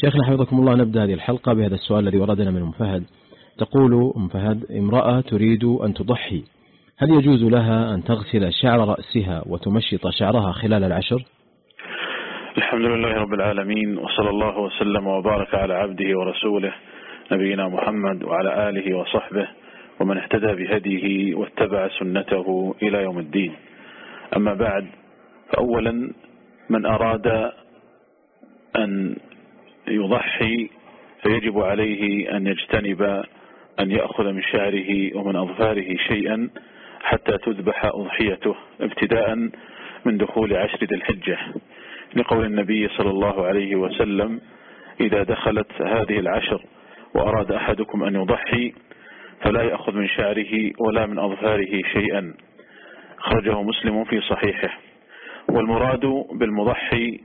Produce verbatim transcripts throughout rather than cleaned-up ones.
شيخنا حفظكم الله، نبدأ هذه الحلقة بهذا السؤال الذي وردنا من أم فهد. تقول أم فهد: امرأة تريد أن تضحي، هل يجوز لها أن تغسل شعر رأسها وتمشط شعرها خلال العشر؟ الحمد لله رب العالمين، وصلى الله وسلم وبارك على عبده ورسوله نبينا محمد وعلى آله وصحبه ومن اهتدى بهديه واتبع سنته إلى يوم الدين. أما بعد، فأولا من أراد أن يضحي فيجب عليه أن يجتنب أن يأخذ من شعره ومن أظفاره شيئا حتى تذبح أضحيته ابتداء من دخول عشر ذي الحجة، لقول النبي صلى الله عليه وسلم: إذا دخلت هذه العشر وأراد أحدكم أن يضحي فلا يأخذ من شعره ولا من أظفاره شيئا. خرجه مسلم في صحيحه. والمراد بالمضحي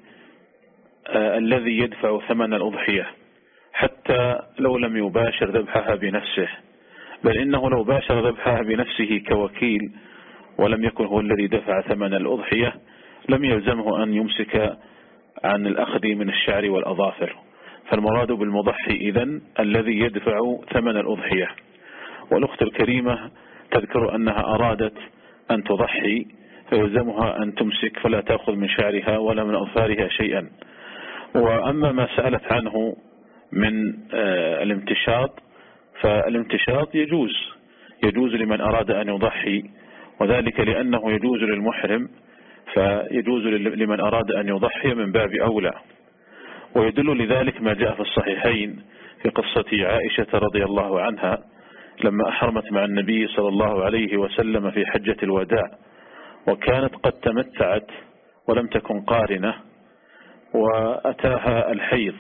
آه الذي يدفع ثمن الأضحية حتى لو لم يباشر ذبحها بنفسه، بل إنه لو باشر ذبحها بنفسه كوكيل ولم يكن هو الذي دفع ثمن الأضحية لم يلزمه أن يمسك عن الأخذ من الشعر والأظافر. فالمراد بالمضحي إذن الذي يدفع ثمن الأضحية. والأخت الكريمة تذكر أنها أرادت أن تضحي فيلزمها أن تمسك فلا تأخذ من شعرها ولا من أظفارها شيئا. وأما ما سألت عنه من الامتشاط، فالامتشاط يجوز يجوز لمن أراد أن يضحي، وذلك لأنه يجوز للمحرم، فيجوز لمن أراد أن يضحي من باب أولى. ويدل لذلك ما جاء في الصحيحين في قصة عائشة رضي الله عنها لما أحرمت مع النبي صلى الله عليه وسلم في حجة الوداع، وكانت قد تمتعت ولم تكن قارنة، وأتاها الحيض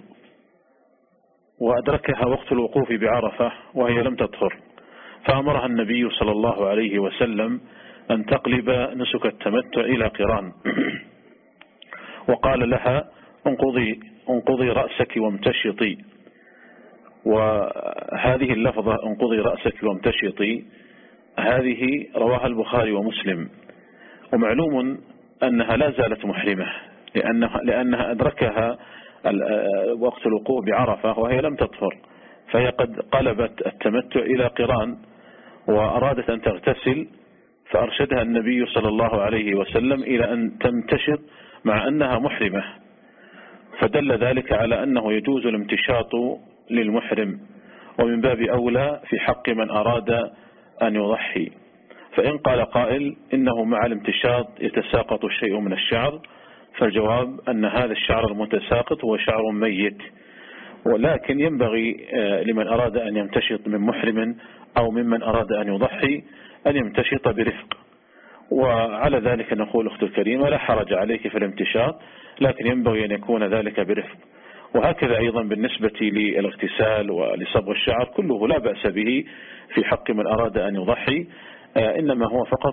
وأدركها وقت الوقوف بعرفة وهي لم تطهر، فأمرها النبي صلى الله عليه وسلم أن تقلب نسك التمتع إلى قران، وقال لها: انقضي, انقضي رأسك وامتشطي. وهذه اللفظة انقضي رأسك وامتشطي هذه رواها البخاري ومسلم. ومعلوم أنها لا زالت محرمة لأنها, لأنها أدركها وقت الوقوف بعرفة وهي لم تطهر، فهي قد قلبت التمتع إلى قران وأرادت أن تغتسل، فأرشدها النبي صلى الله عليه وسلم إلى أن تمتشط مع أنها محرمة، فدل ذلك على أنه يجوز الامتشاط للمحرم، ومن باب أولى في حق من أراد أن يضحي. فإن قال قائل إنه مع الامتشاط يتساقط شيء من الشعر، فالجواب أن هذا الشعر المتساقط هو شعر ميت، ولكن ينبغي لمن أراد أن يمتشط من محرم أو ممن أراد أن يضحي أن يمتشط برفق. وعلى ذلك نقول أخت الكريمة: لا حرج عليك في الامتشاط، لكن ينبغي أن يكون ذلك برفق. وهكذا أيضا بالنسبة للاغتسال ولصبغ الشعر كله لا بأس به في حق من أراد أن يضحي، إنما هو فقط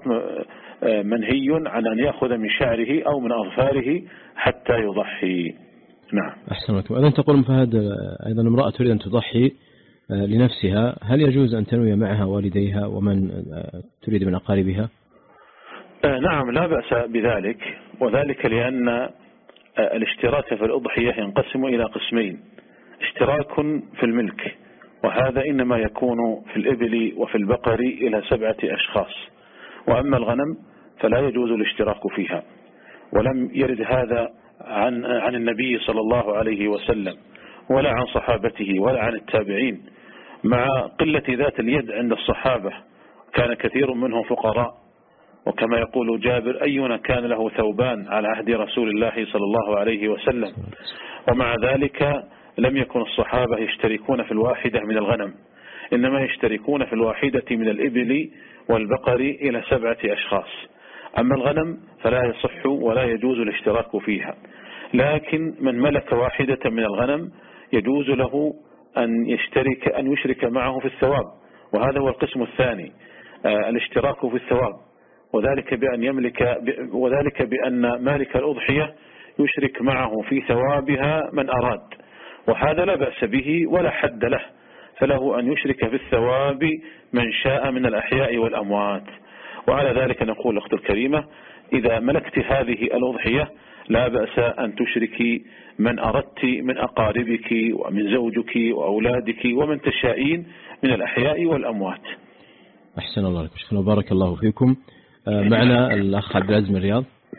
منهي عن أن يأخذ من شعره أو من أظفاره حتى يضحي. نعم. أحسنت. وأيضا تقول فهد أيضا امرأة تريد أن تضحي لنفسها، هل يجوز أن تنوي معها والديها ومن تريد من أقاربها؟ نعم، لا بأس بذلك، وذلك لأن الاشتراك في الأضحية ينقسم إلى قسمين: اشتراك في الملك، وهذا إنما يكون في الإبل وفي البقر إلى سبعة أشخاص، وأما الغنم فلا يجوز الاشتراك فيها. ولم يرد هذا عن عن النبي صلى الله عليه وسلم ولا عن صحابته ولا عن التابعين، مع قلة ذات اليد عند الصحابة، كان كثير منهم فقراء، وكما يقول جابر: أينا كان له ثوبان على عهد رسول الله صلى الله عليه وسلم. ومع ذلك لم يكن الصحابة يشتركون في الواحدة من الغنم، إنما يشتركون في الواحدة من الإبل والبقر إلى سبعة أشخاص. أما الغنم فلا يصح ولا يجوز الاشتراك فيها، لكن من ملك واحدة من الغنم يجوز له أن يشترك أن يشرك معه في الثواب، وهذا هو القسم الثاني، الاشتراك في الثواب، وذلك بأن يملك وذلك بأن مالك الأضحية يشرك معه في ثوابها من أراد، وهذا لا بأس به ولا حد له، فله أن يشرك في الثواب من شاء من الأحياء والأموات. وعلى ذلك نقول أخت الكريمة: إذا ملكت هذه الأضحية لا بأس أن تشركي من أردت من أقاربك ومن زوجك وأولادك ومن تشائين من الأحياء والأموات. أحسن الله لكم شيخنا وبارك الله فيكم. معنا الأخ عبد العزيز من الرياض.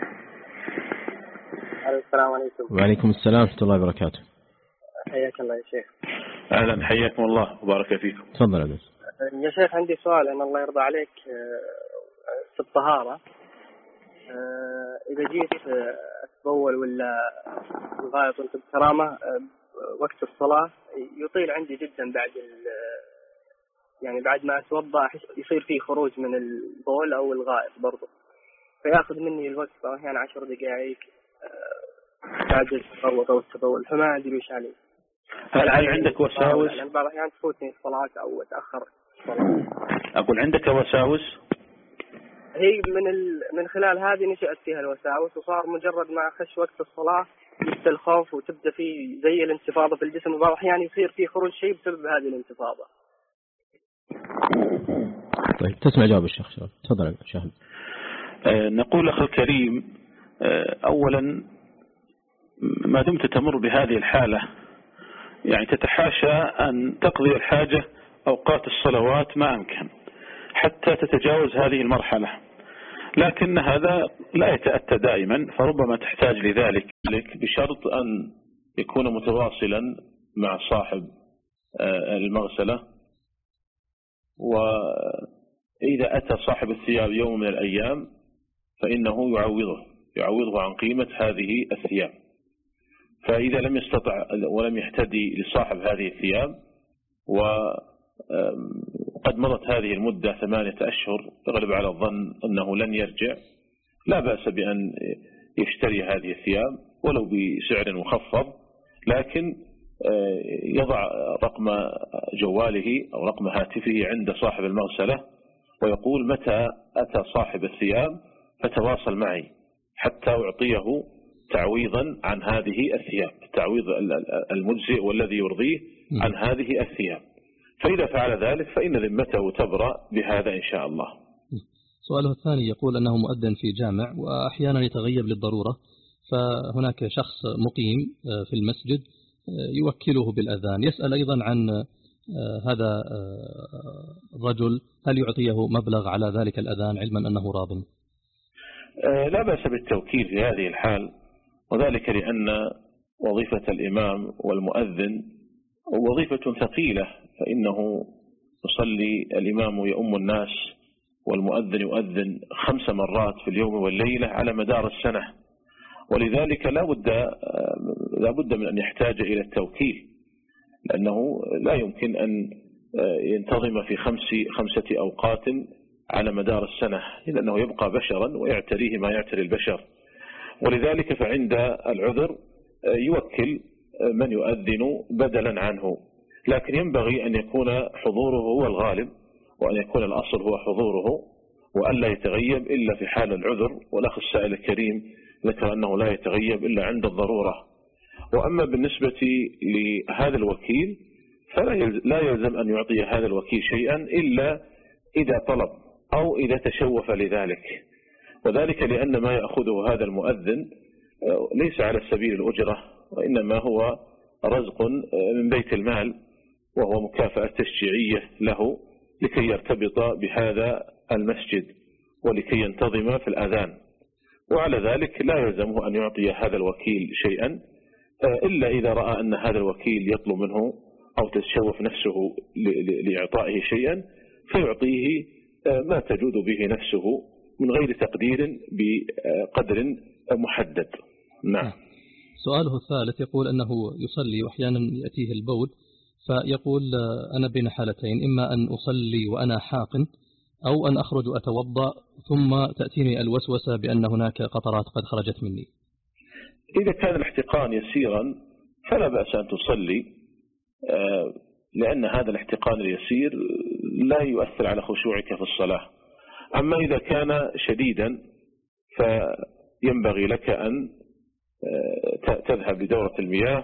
السلام عليكم. وعليكم السلام ورحمة الله وبركاته. حياك الله يا شيخ. أهلا، حياكم الله وبارك فيكم. تفضل عبد العزيز. يا شيخ عندي سؤال، أن الله يرضى عليك في الطهارة، إذا جيت أتبول ولا الغائط وأنت بكرامة وقت الصلاة يطيل عندي جدا بعد يعني بعد ما أتوضأ يصير فيه خروج من البول أو الغائط برضو، فيأخذ مني الوقت أحيانا عشر دقائق بعد التغوط أو التبول، فما أدري وش عليه. هل هل عندك وساوس؟ يعني بعض الأحيان تفوتني الصلاة أو أتأخر الصلاة. أقول عندك وساوس؟ هي من ال... من خلال هذه نشأت فيها الوساوس، وصار مجرد ما أخش وقت الصلاة يبدأ الخوف وتبدأ فيه زي الانتفاضة في الجسم، وبعض الأحيان يصير فيه خروج شيء بسبب هذه الانتفاضة. طيب تسمع جواب الشيخ شاهد. تفضل شاهد. أه نقول أخي الكريم، أه أولا ما دمت تمر بهذه الحالة يعني تتحاشى أن تقضي الحاجة أوقات الصلوات ما أمكن حتى تتجاوز هذه المرحلة، لكن هذا لا يتأتى دائما، فربما تحتاج لذلك بشرط أن يكون متواصلا مع صاحب المغسلة. وإذا أتى صاحب الثياب يوم من الأيام فإنه يعوضه يعوضه عن قيمة هذه الثياب. فإذا لم يستطع ولم يهتدي لصاحب هذه الثياب وقد مضت هذه المدة ثمانية أشهر يغلب على الظن أنه لن يرجع، لا بأس بأن يشتري هذه الثياب ولو بسعر مخفض، لكن يضع رقم جواله أو رقم هاتفه عند صاحب المغسلة ويقول متى أتى صاحب الثياب فتواصل معي حتى أعطيه تعويضا عن هذه الثياب، التعويض المجزئ والذي يرضيه عن هذه الثياب. فإذا فعل ذلك فإن ذمته تبرأ بهذا إن شاء الله. سؤاله الثاني يقول أنه مؤذن في جامع وأحيانا يتغيب للضرورة، فهناك شخص مقيم في المسجد يوكله بالأذان، يسأل أيضا عن هذا الرجل هل يعطيه مبلغ على ذلك الأذان علما أنه راض؟ لا بأس بالتوكيل في هذه الحال، وذلك لأن وظيفة الإمام والمؤذن وظيفة ثقيلة، فإنه يصلي الإمام يؤم الناس والمؤذن يؤذن خمس مرات في اليوم والليلة على مدار السنة، ولذلك لا بد لا بد من أن يحتاج إلى التوكيل، لأنه لا يمكن أن ينتظم في خمس خمسة أوقات على مدار السنة، لأنه يبقى بشرا ويعتريه ما يعتري البشر. ولذلك فعند العذر يوكل من يؤذن بدلا عنه، لكن ينبغي أن يكون حضوره هو الغالب، وأن يكون الأصل هو حضوره، وأن لا يتغيب إلا في حال العذر. والأخ السائل الكريم ذكر أنه لا يتغيب إلا عند الضرورة. وأما بالنسبة لهذا الوكيل فلا يلزم أن يعطي هذا الوكيل شيئا إلا إذا طلب أو إذا تشوف لذلك، وذلك لأن ما يأخذه هذا المؤذن ليس على سبيل الأجرة، وإنما هو رزق من بيت المال، وهو مكافأة تشجيعية له لكي يرتبط بهذا المسجد ولكي ينتظم في الأذان. وعلى ذلك لا يلزمه أن يعطي هذا الوكيل شيئا إلا إذا رأى أن هذا الوكيل يطلب منه أو تتشوف نفسه لإعطائه شيئا فيعطيه ما تجود به نفسه من غير تقدير بقدر محدد. نعم. سؤاله الثالث يقول أنه يصلي وأحيانا يأتيه البول، فيقول أنا بين حالتين، إما أن أصلي وأنا حاقن أو أن أخرج أتوضأ ثم تأتيني الوسوسة بأن هناك قطرات قد خرجت مني. إذا كان الاحتقان يسيرا فلا بأس أن تصلي، لأن هذا الاحتقان اليسير لا يؤثر على خشوعك في الصلاة. أما إذا كان شديدا فينبغي لك أن تذهب لدورة المياه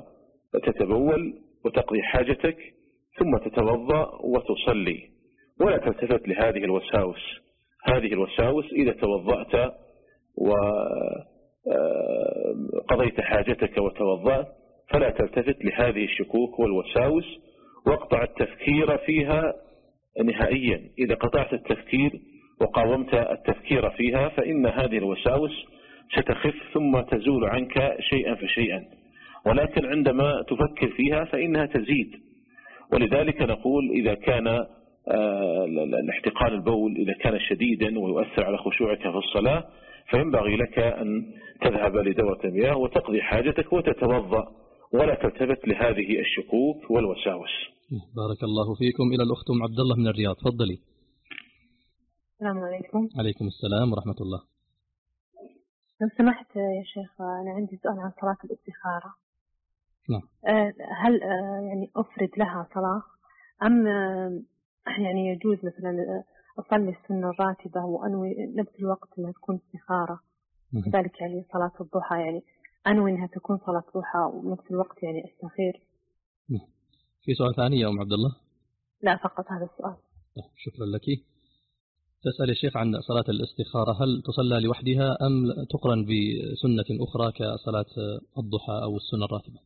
وتتبول وتقضي حاجتك ثم تتوضأ وتصلي، ولا تلتفت لهذه الوساوس. هذه الوساوس إذا توضأت قضيت حاجتك وتوضأت فلا تلتفت لهذه الشكوك والوساوس واقطع التفكير فيها نهائيا. إذا قطعت التفكير وقاومت التفكير فيها فإن هذه الوساوس ستخف ثم تزول عنك شيئا فشيئا، ولكن عندما تفكر فيها فإنها تزيد. ولذلك نقول إذا كان الاحتقان البول إذا كان شديدا ويؤثر على خشوعك في الصلاة فينبغي لك أن تذهب لدورة المياه وتقضي حاجتك وتتوضأ ولا تلتفت لهذه الشكوك والوساوس. بارك الله فيكم. إلى الأخت أم عبد الله من الرياض، تفضلي. السلام عليكم. عليكم السلام ورحمة الله. لو سمحت يا شيخ أنا عندي سؤال عن صلاة الاستخارة. نعم. هل يعني أفرد لها صلاة أم يعني يجوز مثلا أصلي السنة الراتبة وأنوي نفس الوقت أنها تكون استخارة، كذلك يعني صلاة الضحى يعني أنوي أنها تكون صلاة ضحى ونفس الوقت يعني استخير. في سؤال ثاني يا أم عبد الله؟ لا فقط هذا السؤال. شكرا لك. تسأل الشيخ عن صلاة الاستخارة، هل تصلى لوحدها أم تقرن بسنة أخرى كصلاة الضحى أو السنة الراتبة؟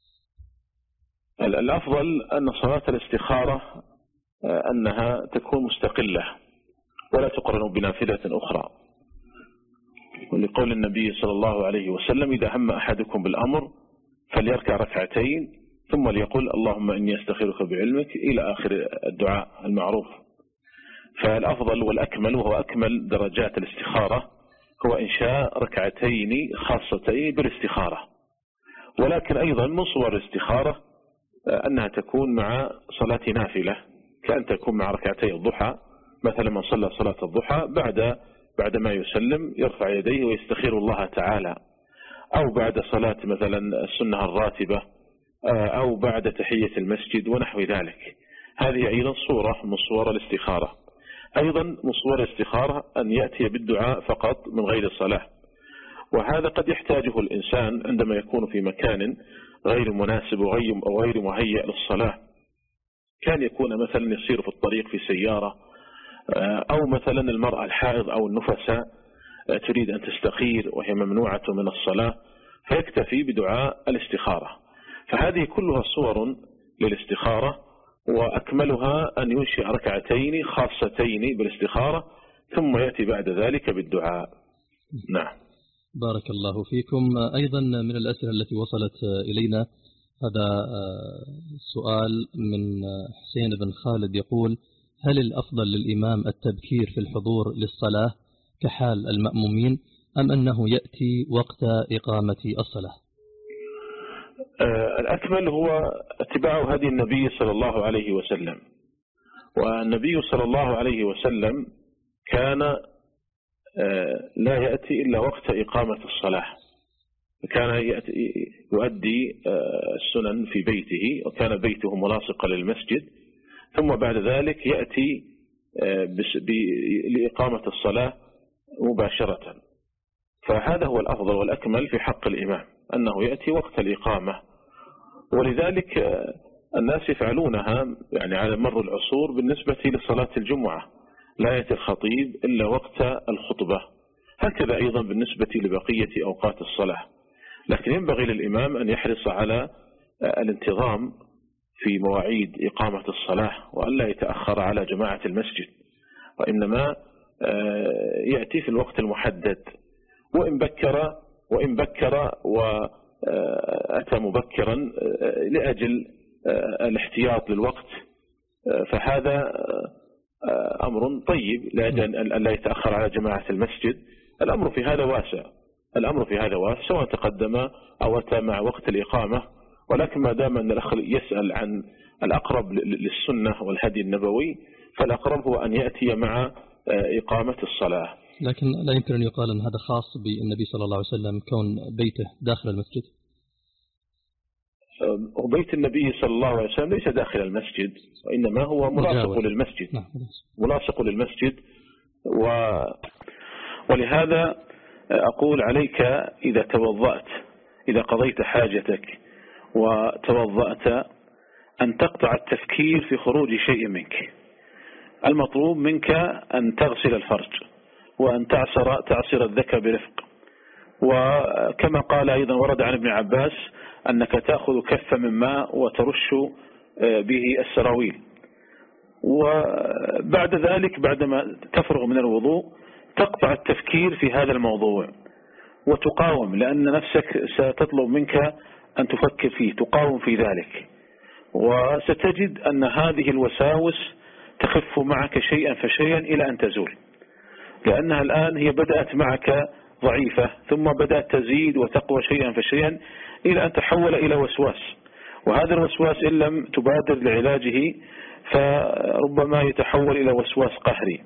الأفضل أن صلاة الاستخارة أنها تكون مستقلة ولا تقرن بنافلة أخرى، ولقول النبي صلى الله عليه وسلم إذا هم أحدكم بالأمر فليركع ركعتين ثم ليقول اللهم إني أستخيرك بعلمك إلى آخر الدعاء المعروف. فالأفضل والأكمل وهو أكمل درجات الاستخارة هو إنشاء ركعتين خاصتين بالاستخارة. ولكن أيضا من صور الاستخارة أنها تكون مع صلاة نافلة، كأن تكون مع ركعتي الضحى، مثلا من صلى صلاة الضحى بعد بعد ما يسلم يرفع يديه ويستخير الله تعالى، أو بعد صلاة مثلا السنة الراتبة، أو بعد تحية المسجد ونحو ذلك. هذه أيضا صورة من صور الاستخارة. أيضا من صور الاستخارة أن يأتي بالدعاء فقط من غير الصلاة، وهذا قد يحتاجه الإنسان عندما يكون في مكان غير مناسب وغير مهيئ للصلاة، كان يكون مثلا يسير في الطريق في سيارة، أو مثلا المرأة الحائض أو النفساء تريد أن تستخير وهي ممنوعة من الصلاة فيكتفي بدعاء الاستخارة. فهذه كلها صور للاستخارة، وأكملها أن ينشئ ركعتين خاصتين بالاستخارة ثم يأتي بعد ذلك بالدعاء. نعم. بارك الله فيكم. أيضا من الأسئلة التي وصلت إلينا هذا سؤال من حسين بن خالد يقول: هل الأفضل للإمام التبكير في الحضور للصلاة كحال المأمومين أم أنه يأتي وقت إقامة الصلاة؟ الأكمل هو اتباع هدي النبي صلى الله عليه وسلم، والنبي صلى الله عليه وسلم كان لا يأتي إلا وقت إقامة الصلاة، كان يؤدي السنن في بيته وكان بيته ملاصقا للمسجد، ثم بعد ذلك يأتي لإقامة الصلاة مباشرة. فهذا هو الأفضل والأكمل في حق الإمام أنه يأتي وقت الإقامة، ولذلك الناس يفعلونها يعني على مر العصور بالنسبة لصلاة الجمعة، لا يأتي الخطيب إلا وقت الخطبة، هكذا أيضا بالنسبة لبقية أوقات الصلاة. لكن ينبغي للإمام أن يحرص على الانتظام في مواعيد إقامة الصلاة وألا يتأخر على جماعة المسجد، وإنما يأتي في الوقت المحدد، وإن بكر وإن بكر وأتى مبكرا لأجل الاحتياط للوقت فهذا أمر طيب، لأجل أن لا يتأخر على جماعة المسجد. الأمر في هذا واسع، الأمر في هذا واسع سواء تقدم أو أتى مع وقت الإقامة، ولكن ما دام أن الأخ يسأل عن الأقرب للسنة والهدي النبوي فالأقرب هو أن يأتي مع إقامة الصلاة. لكن لا يمكن أن يقال أن هذا خاص بالنبي صلى الله عليه وسلم كون بيته داخل المسجد. وبيت النبي صلى الله عليه وسلم ليس داخل المسجد، وإنما هو ملاصق للمسجد، ملاصق للمسجد. و... ولهذا أقول عليك إذا توضأت، إذا قضيت حاجتك وتوضأت أن تقطع التفكير في خروج شيء منك. المطلوب منك أن تغسل الفرج وأن تعصر تعصر الذكر برفق، وكما قال أيضا ورد عن ابن عباس أنك تأخذ كفة من ماء وترش به السراويل، وبعد ذلك بعدما تفرغ من الوضوء تقطع التفكير في هذا الموضوع وتقاوم، لأن نفسك ستطلب منك أن تفكر فيه، تقاوم في ذلك، وستجد أن هذه الوساوس تخف معك شيئا فشيئا إلى أن تزول، لأنها الآن هي بدأت معك ضعيفة ثم بدأت تزيد وتقوى شيئا فشيئا إلى أن تحول إلى وسواس، وهذا الوسواس إن لم تبادر لعلاجه فربما يتحول إلى وسواس قهري،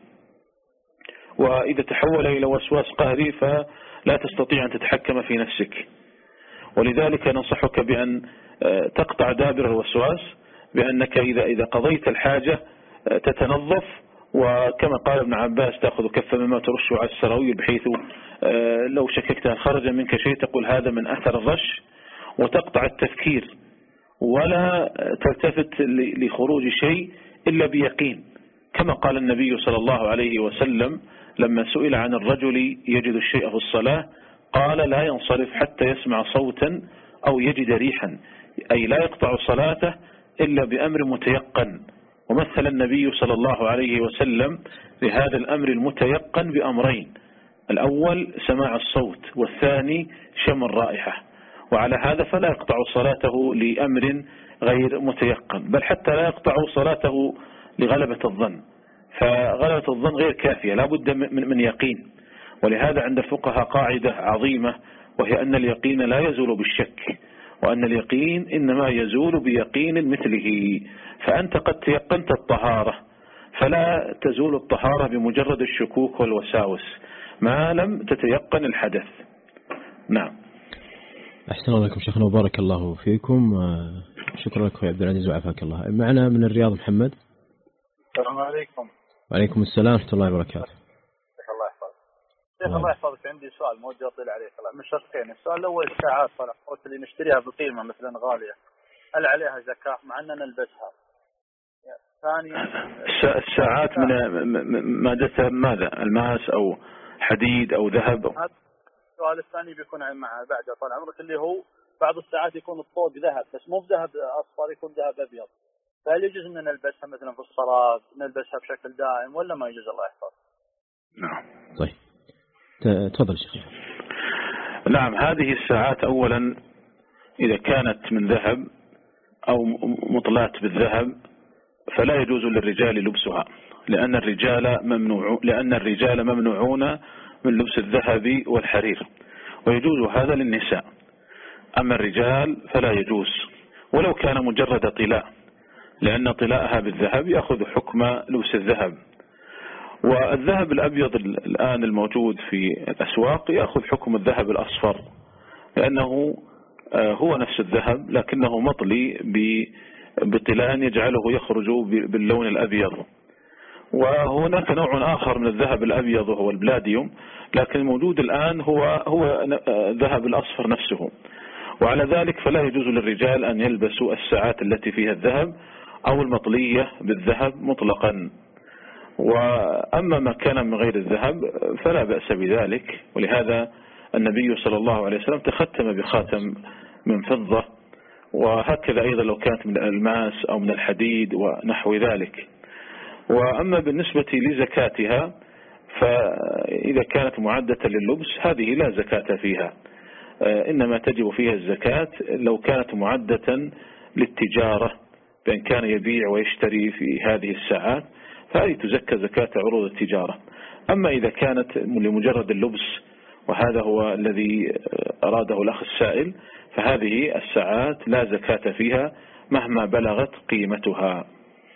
وإذا تحول إلى وسواس قهري فلا تستطيع أن تتحكم في نفسك. ولذلك ننصحك بأن تقطع دابر الوسواس، بأنك إذا إذا قضيت الحاجة تتنظف، وكما قال ابن عباس تأخذ كفة مما ترش على السراويل، بحيث لو شككت أن خرج منك شيء تقول هذا من أثر الرش، وتقطع التفكير ولا تلتفت لخروج شيء إلا بيقين، كما قال النبي صلى الله عليه وسلم لما سئل عن الرجل يجد الشيء في الصلاة قال لا ينصرف حتى يسمع صوتا أو يجد ريحا، أي لا يقطع صلاته إلا بأمر متيقن. ومثل النبي صلى الله عليه وسلم لهذا الأمر المتيقن بأمرين: الأول سماع الصوت، والثاني شم الرائحة. وعلى هذا فلا يقطع صلاته لأمر غير متيقن، بل حتى لا يقطع صلاته لغلبة الظن، فغلبة الظن غير كافية، لا بد من, من يقين. ولهذا عند الفقهاء قاعدة عظيمة، وهي أن اليقين لا يزول بالشك، وأن اليقين إنما يزول بيقين مثله. فأنت قد تيقنت الطهارة، فلا تزول الطهارة بمجرد الشكوك والوساوس ما لم تتيقن الحدث. نعم. أحسن الله لكم شيخنا وبارك الله فيكم. شكرا لك يا عبد العزيز وعافاك الله. معنا من الرياض محمد. السلام عليكم. وعليكم السلام ورحمة الله وبركاته. الله يحفظك. شيخ الله يحفظك، عندي سؤال ما ودي أطيل عليه من شقين. السؤال الأول: الساعات صلاحات اللي نشتريها بقيمة مثلا غالية، هل عليها زكاة مع أننا نلبسها؟ ثانيا الساعات من مادة ماذا؟ الماس أو حديد أو ذهب؟ السؤال الثاني بيكون مع بعد طال عمرك اللي هو بعض الساعات يكون الطوق ذهب بس مو بذهب أصفر، يكون ذهب أبيض، فهل يجوز أن نلبسها مثلا في الصلاة، نلبسها بشكل دائم ولا ما يجوز؟ الله يحفظ. نعم. طيب تفضل شيخ. نعم، هذه الساعات أولا إذا كانت من ذهب أو مطلات بالذهب فلا يجوز للرجال لبسها، لأن الرجال ممنوع لأن الرجال ممنوعون من لبس الذهب والحرير، ويجوز هذا للنساء. أما الرجال فلا يجوز ولو كان مجرد طلاء، لأن طلاءها بالذهب يأخذ حكم لبس الذهب. والذهب الأبيض الآن الموجود في الأسواق يأخذ حكم الذهب الأصفر، لأنه هو نفس الذهب لكنه مطلي بطلاء يجعله يخرج باللون الأبيض. وهناك نوع آخر من الذهب الأبيض وهو البلاديوم، لكن الموجود الآن هو هو الذهب الأصفر نفسه. وعلى ذلك فلا يجوز للرجال أن يلبسوا الساعات التي فيها الذهب أو المطلية بالذهب مطلقا. وأما ما كان من غير الذهب فلا بأس بذلك، ولهذا النبي صلى الله عليه وسلم تختم بخاتم من فضة، وهكذا أيضا لو كانت من الألماس أو من الحديد ونحو ذلك. وأما بالنسبة لزكاتها فإذا كانت معدة لللبس هذه لا زكاة فيها، إنما تجب فيها الزكاة لو كانت معدة للتجارة، بأن كان يبيع ويشتري في هذه الساعات فهذه تزكى زكاة عروض التجارة. أما إذا كانت لمجرد اللبس، وهذا هو الذي أراده الأخ السائل، فهذه الساعات لا زكاة فيها مهما بلغت قيمتها.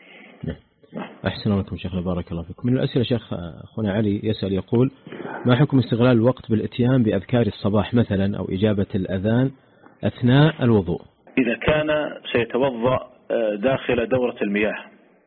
أحسن لكم شيخنا بارك الله فيكم. من الأسئلة شيخ أخونا علي يسأل يقول: ما حكم استغلال الوقت بالاتيان بأذكار الصباح مثلا أو إجابة الأذان أثناء الوضوء؟ إذا كان سيتوضأ داخل دورة المياه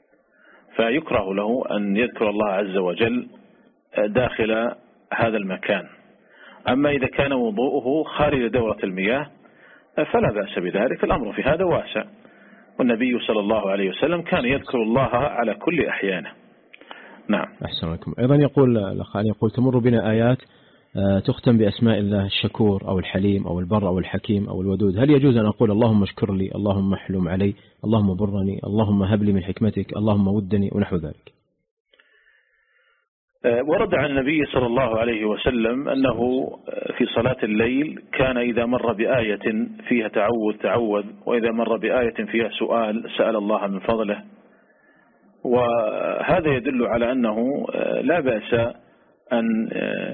فيكره له أن يذكر الله عز وجل داخل هذا المكان. أما إذا كان وضوءه خارج دورة المياه فلا بأس بذلك، الأمر في هذا واسع، والنبي صلى الله عليه وسلم كان يذكر الله على كل أحيانه. نعم. أحسن لكم. أيضا يقول الأخ يقول: تمر بنا آيات تختم بأسماء الله الشكور أو الحليم أو البر أو الحكيم أو الودود، هل يجوز أن أقول اللهم اشكر لي، اللهم احلم علي، اللهم برني، اللهم هب لي من حكمتك، اللهم ودني ونحو ذلك؟ ورد عن النبي صلى الله عليه وسلم أنه في صلاة الليل كان إذا مر بآية فيها تعوذ تعوذ، وإذا مر بآية فيها سؤال سأل الله من فضله. وهذا يدل على أنه لا بأس أن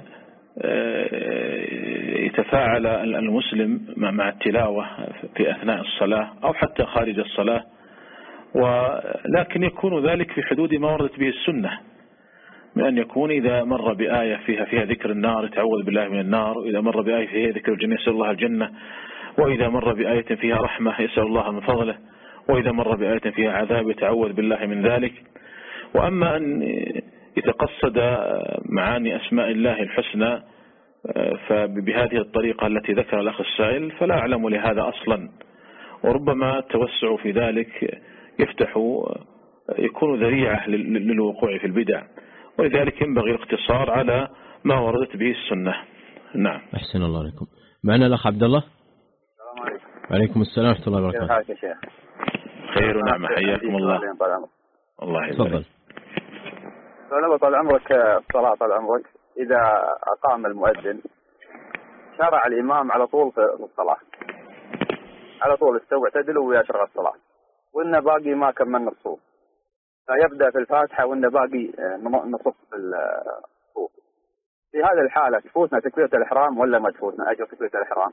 يتفاعل المسلم مع التلاوة في أثناء الصلاة أو حتى خارج الصلاة، ولكن يكون ذلك في حدود ما وردت به السنة، من أن يكون إذا مر بآية فيها فيها ذكر النار يتعوذ بالله من النار، وإذا مر بآية فيها ذكر الجنة يسأل الله الجنة، وإذا مر بآية فيها رحمة يسأل الله من فضله، وإذا مر بآية فيها عذاب يتعوذ بالله من ذلك. وأما أن يتقصد معاني أسماء الله الحسنى فبهذه الطريقة التي ذكر الأخ السائل فلا أعلم لهذا أصلا، وربما التوسع في ذلك يفتح يكون ذريعة للوقوع في البدع، ولذلك ينبغي الاقتصار على ما وردت به السنة. نعم. أحسن الله عليكم. معنا الأخ عبد الله. السلام عليكم. وعليكم السلام ورحمة الله وبركاته. كيف حالك يا شيخ؟ خير ونعم، حياكم الله. الله يسلمك. فلو طال عمرك الصلاة طال عمرك إذا أقام المؤذن شرع الإمام على طول في الصلاة، على طول استوى اعتدل ويشرع الصلاة، وإنه باقي ما كملنا الصوف، فيبدأ في الفاتحة وإنه باقي نصف في الصوف. في هذه الحالة تفوتنا تكبيرة الإحرام ولا ما تفوتنا أجر تكبيرة الإحرام؟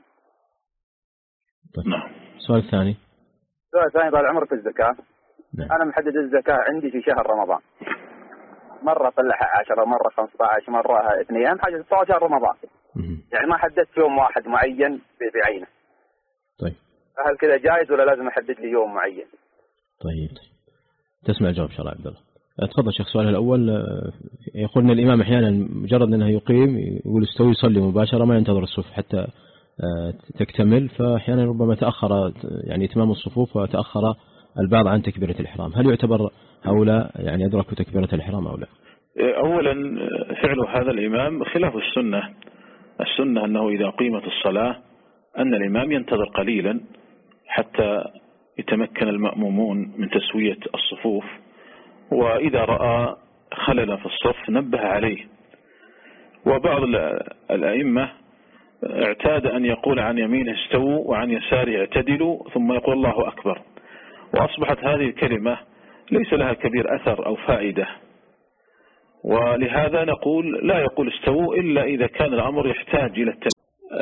نعم. السؤال الثاني. السؤال الثاني طال عمرك في الزكاة. نعم. أنا محدد الزكاة عندي في شهر رمضان، مرة طلعها عشرة، مرة خمسة عشر، مرة اثنين، أهم حاجة ستة عشر رمضان. يعني ما حددت يوم واحد معين بعينه. طيب. هل كذا جائز ولا لازم أحدد لي يوم معين؟ طيب. تسمع الجواب إن شاء الله عبد الله. تفضل شيخ. السؤال الأول يقول إن الإمام أحيانا مجرد أنه يقيم يقول استوي يصلي مباشرة ما ينتظر الصف حتى تكتمل، فأحيانا ربما تأخر يعني إتمام الصفوف وتأخر البعض عن تكبيرة الإحرام، هل يعتبر هؤلاء يعني أدركوا تكبيرة الإحرام أو لا؟ أولا فعل هذا الإمام خلاف السنة. السنة أنه إذا قيمت الصلاة أن الإمام ينتظر قليلا حتى يتمكن المأمومون من تسوية الصفوف، وإذا رأى خللا في الصف نبه عليه. وبعض الأئمة اعتاد أن يقول عن يمينه استووا وعن يساره اعتدلوا ثم يقول الله أكبر، وأصبحت هذه الكلمة ليس لها كبير أثر أو فائدة، ولهذا نقول لا يقول استووا إلا إذا كان الأمر يحتاج إلى التنبيه.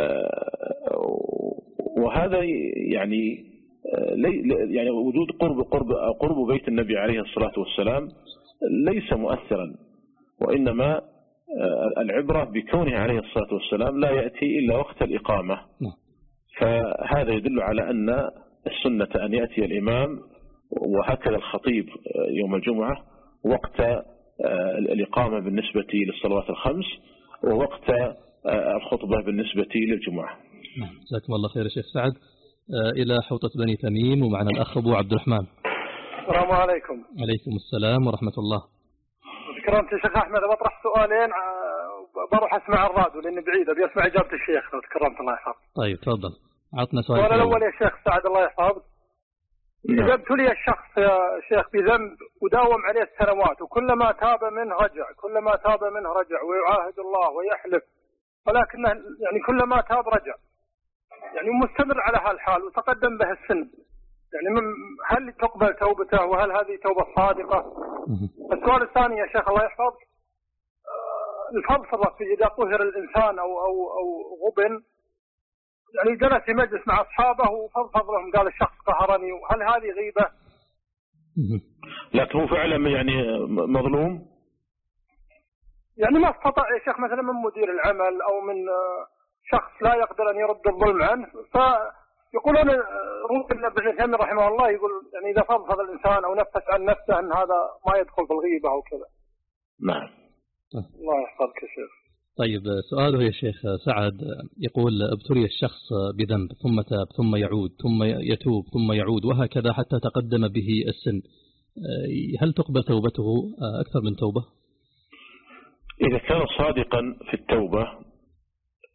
وهذا يعني يعني وجود قرب قرب قرب بيت النبي عليه الصلاة والسلام ليس مؤثرا، وإنما العبرة بكونه عليه الصلاة والسلام لا يأتي إلا وقت الإقامة. فهذا يدل على أن السنة أن يأتي الإمام وهكذا الخطيب يوم الجمعة وقت الإقامة بالنسبة للصلوات الخمس ووقت الخطبة بالنسبة للجمعة. جزاكم الله خير شيخ سعد. إلى حوطة بني تميم ومعنا الأخ أبو عبد الرحمن. السلام عليكم. عليكم السلام ورحمة الله. تكرمت يا شيخ أحمد، بطرح سؤالين بروح أسمع الراديو لأني بعيد، أبي أسمع إجابة الشيخ لو تكرمت الله يحفظك. طيب تفضل عطنا سؤال. السؤال الأول يا شيخ سعد الله يحفظك، إذا ابتلي الشخص يا شيخ بذنب وداوم عليه السنوات وكلما تاب منه رجع، كلما تاب منه رجع ويعاهد الله ويحلف، ولكنه يعني كلما تاب رجع، يعني مستمر على هالحال وتقدم به السن، يعني هل تقبل توبته وهل هذه توبة صادقة؟ السؤال الثاني يا شيخ الله يحفظك، الفضفضة في إذا طهر الإنسان أو أو أو غبن، يعني جلس في مجلس مع أصحابه وفضفض لهم قال الشخص قهرني، وهل هذه غيبة؟ لكن هو فعلا يعني مظلوم، يعني ما استطاع يا شيخ مثلا من مدير العمل أو من شخص لا يقدر أن يرد الظلم عنه، فيقولون روح ابن تيمية رحمه الله يقول يعني إذا فضفض الإنسان أو نفس عن نفسه أن هذا ما يدخل في الغيبة أو كذا. نعم. الله يحفظك يا شيخ. طيب سؤاله يا شيخ سعد يقول ابتلي الشخص بذنب ثم تاب ثم يعود ثم يتوب ثم يعود وهكذا حتى تقدم به السن، هل تقبل توبته أكثر من توبة؟ إذا كان صادقا في التوبة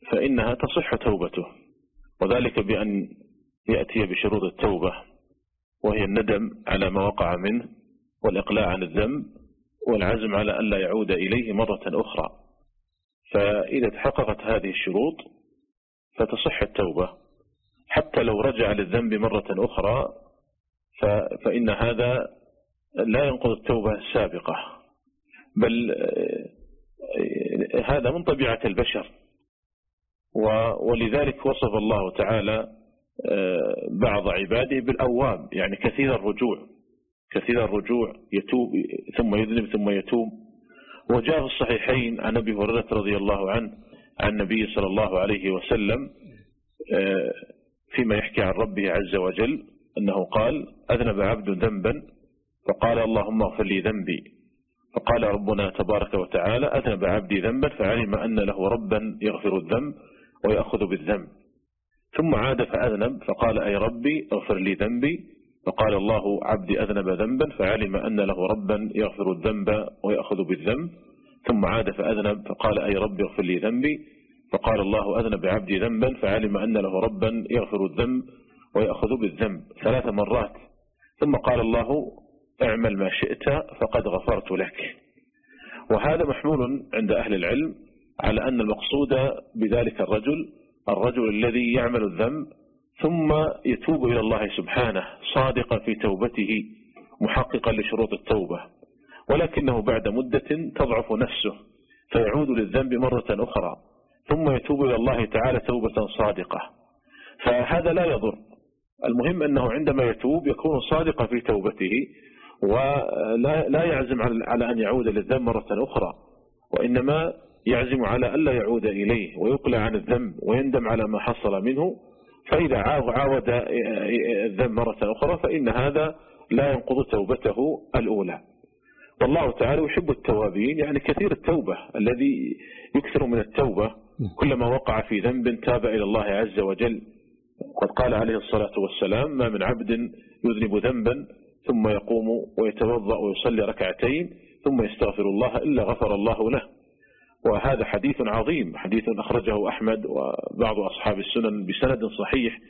فإنها تصح توبته، وذلك بأن يأتي بشروط التوبة، وهي الندم على ما وقع منه، والإقلاع عن الذنب، والعزم على ألا يعود إليه مرة أخرى. فإذا تحققت هذه الشروط فتصح التوبة، حتى لو رجع للذنب مرة أخرى فإن هذا لا ينقض التوبة السابقة، بل هذا من طبيعة البشر. ولذلك وصف الله تعالى بعض عباده بالأواب، يعني كثير الرجوع، كثير الرجوع، يتوب ثم يذنب ثم يتوب. وجاء في الصحيحين عن أبي هريرة رضي الله عنه عن النبي صلى الله عليه وسلم فيما يحكي عن ربه عز وجل أنه قال: أذنب عبد ذنبا فقال اللهم اغفر لي ذنبي، فقال ربنا تبارك وتعالى: أذنب عبدي ذنبا فعلم أن له ربا يغفر الذنب ويأخذ بالذنب، ثم عاد فأذنب فقال: أي ربي اغفر لي ذنبي، فقال الله: عبدي أذنب ذنبا فعلم أن له ربا يغفر الذنب ويأخذ بالذنب، ثم عاد فأذنب فقال: أي ربي اغفر لي ذنبي، فقال الله: أذنب عبدي ذنبا فعلم أن له ربا يغفر الذنب ويأخذ بالذنب، ثلاث مرات. ثم قال الله: اعمل ما شئت فقد غفرت لك. وهذا محمول عند أهل العلم على أن المقصود بذلك الرجل الرجل الذي يعمل الذنب ثم يتوب إلى الله سبحانه صادقا في توبته محققا لشروط التوبة، ولكنه بعد مدة تضعف نفسه فيعود للذنب مرة أخرى ثم يتوب إلى الله تعالى توبة صادقة، فهذا لا يضر. المهم أنه عندما يتوب يكون صادقا في توبته ولا لا يعزم على أن يعود للذنب مرة أخرى، وإنما يعزم على ألا يعود إليه ويقلع عن الذنب ويندم على ما حصل منه. فإذا عاود الذنب مرة أخرى فإن هذا لا ينقض توبته الأولى. والله تعالى يحب التوابين، يعني كثير التوبة، الذي يكثر من التوبة كلما وقع في ذنب تاب إلى الله عز وجل. قد قال عليه الصلاة والسلام: ما من عبد يذنب ذنبا ثم يقوم ويتوضأ ويصلي ركعتين ثم يستغفر الله إلا غفر الله له. وهذا حديث عظيم، حديث أخرجه أحمد وبعض أصحاب السنن بسند صحيح،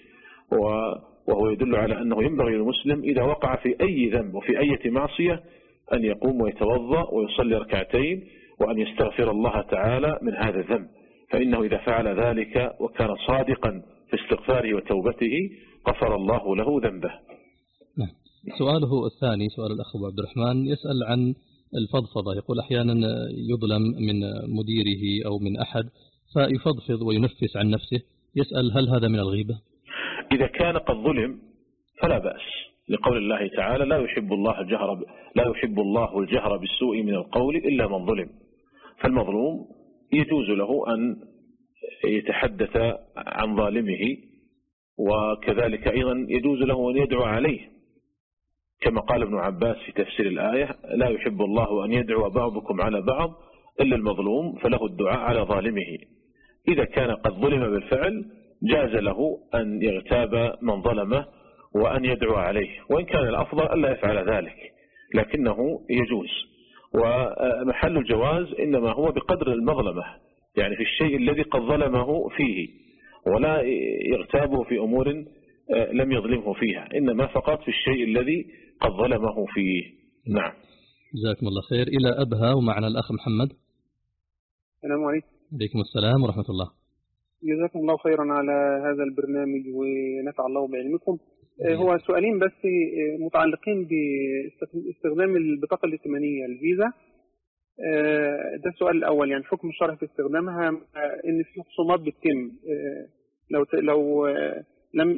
وهو يدل على أنه ينبغي للمسلم إذا وقع في أي ذنب وفي أي معصية أن يقوم ويتوضأ ويصلي ركعتين وأن يستغفر الله تعالى من هذا الذنب، فإنه إذا فعل ذلك وكان صادقا في استغفاره وتوبته غفر الله له ذنبه. سؤاله الثاني سؤال الأخ أبو عبد الرحمن يسأل عن الفضفضة، يقول أحيانا يظلم من مديره أو من أحد فيفضفض وينفس عن نفسه، يسأل هل هذا من الغيبة؟ إذا كان قد ظلم فلا بأس، لقول الله تعالى: لا يحب الله الجهر لا يحب الله الجهر بالسوء من القول إلا من ظلم. فالمظلوم يجوز له أن يتحدث عن ظالمه، وكذلك أيضا يجوز له أن يدعو عليه، كما قال ابن عباس في تفسير الآية: لا يحب الله أن يدعو بعضكم على بعض إلا المظلوم فله الدعاء على ظالمه. إذا كان قد ظلم بالفعل جاز له أن يغتاب من ظلمه وأن يدعو عليه، وإن كان الأفضل ألا يفعل ذلك، لكنه يجوز. ومحل الجواز إنما هو بقدر المظلمة، يعني في الشيء الذي قد ظلمه فيه، ولا يغتابه في أمور لم يظلمه فيها، إنما فقط في الشيء الذي قد ظلمه فيه. نعم. جزاكم الله خير. إلى أبها ومعنا الأخ محمد. السلام عليكم. عليكم السلام ورحمة الله. جزاكم الله خيرا على هذا البرنامج ونفع الله بعلمكم. هو سؤالين بس متعلقين باستخدام البطاقة الائتمانية الفيزا. ده السؤال الأول، يعني حكم الشرع في استخدامها، إن في خصومات بتتم لو لو لم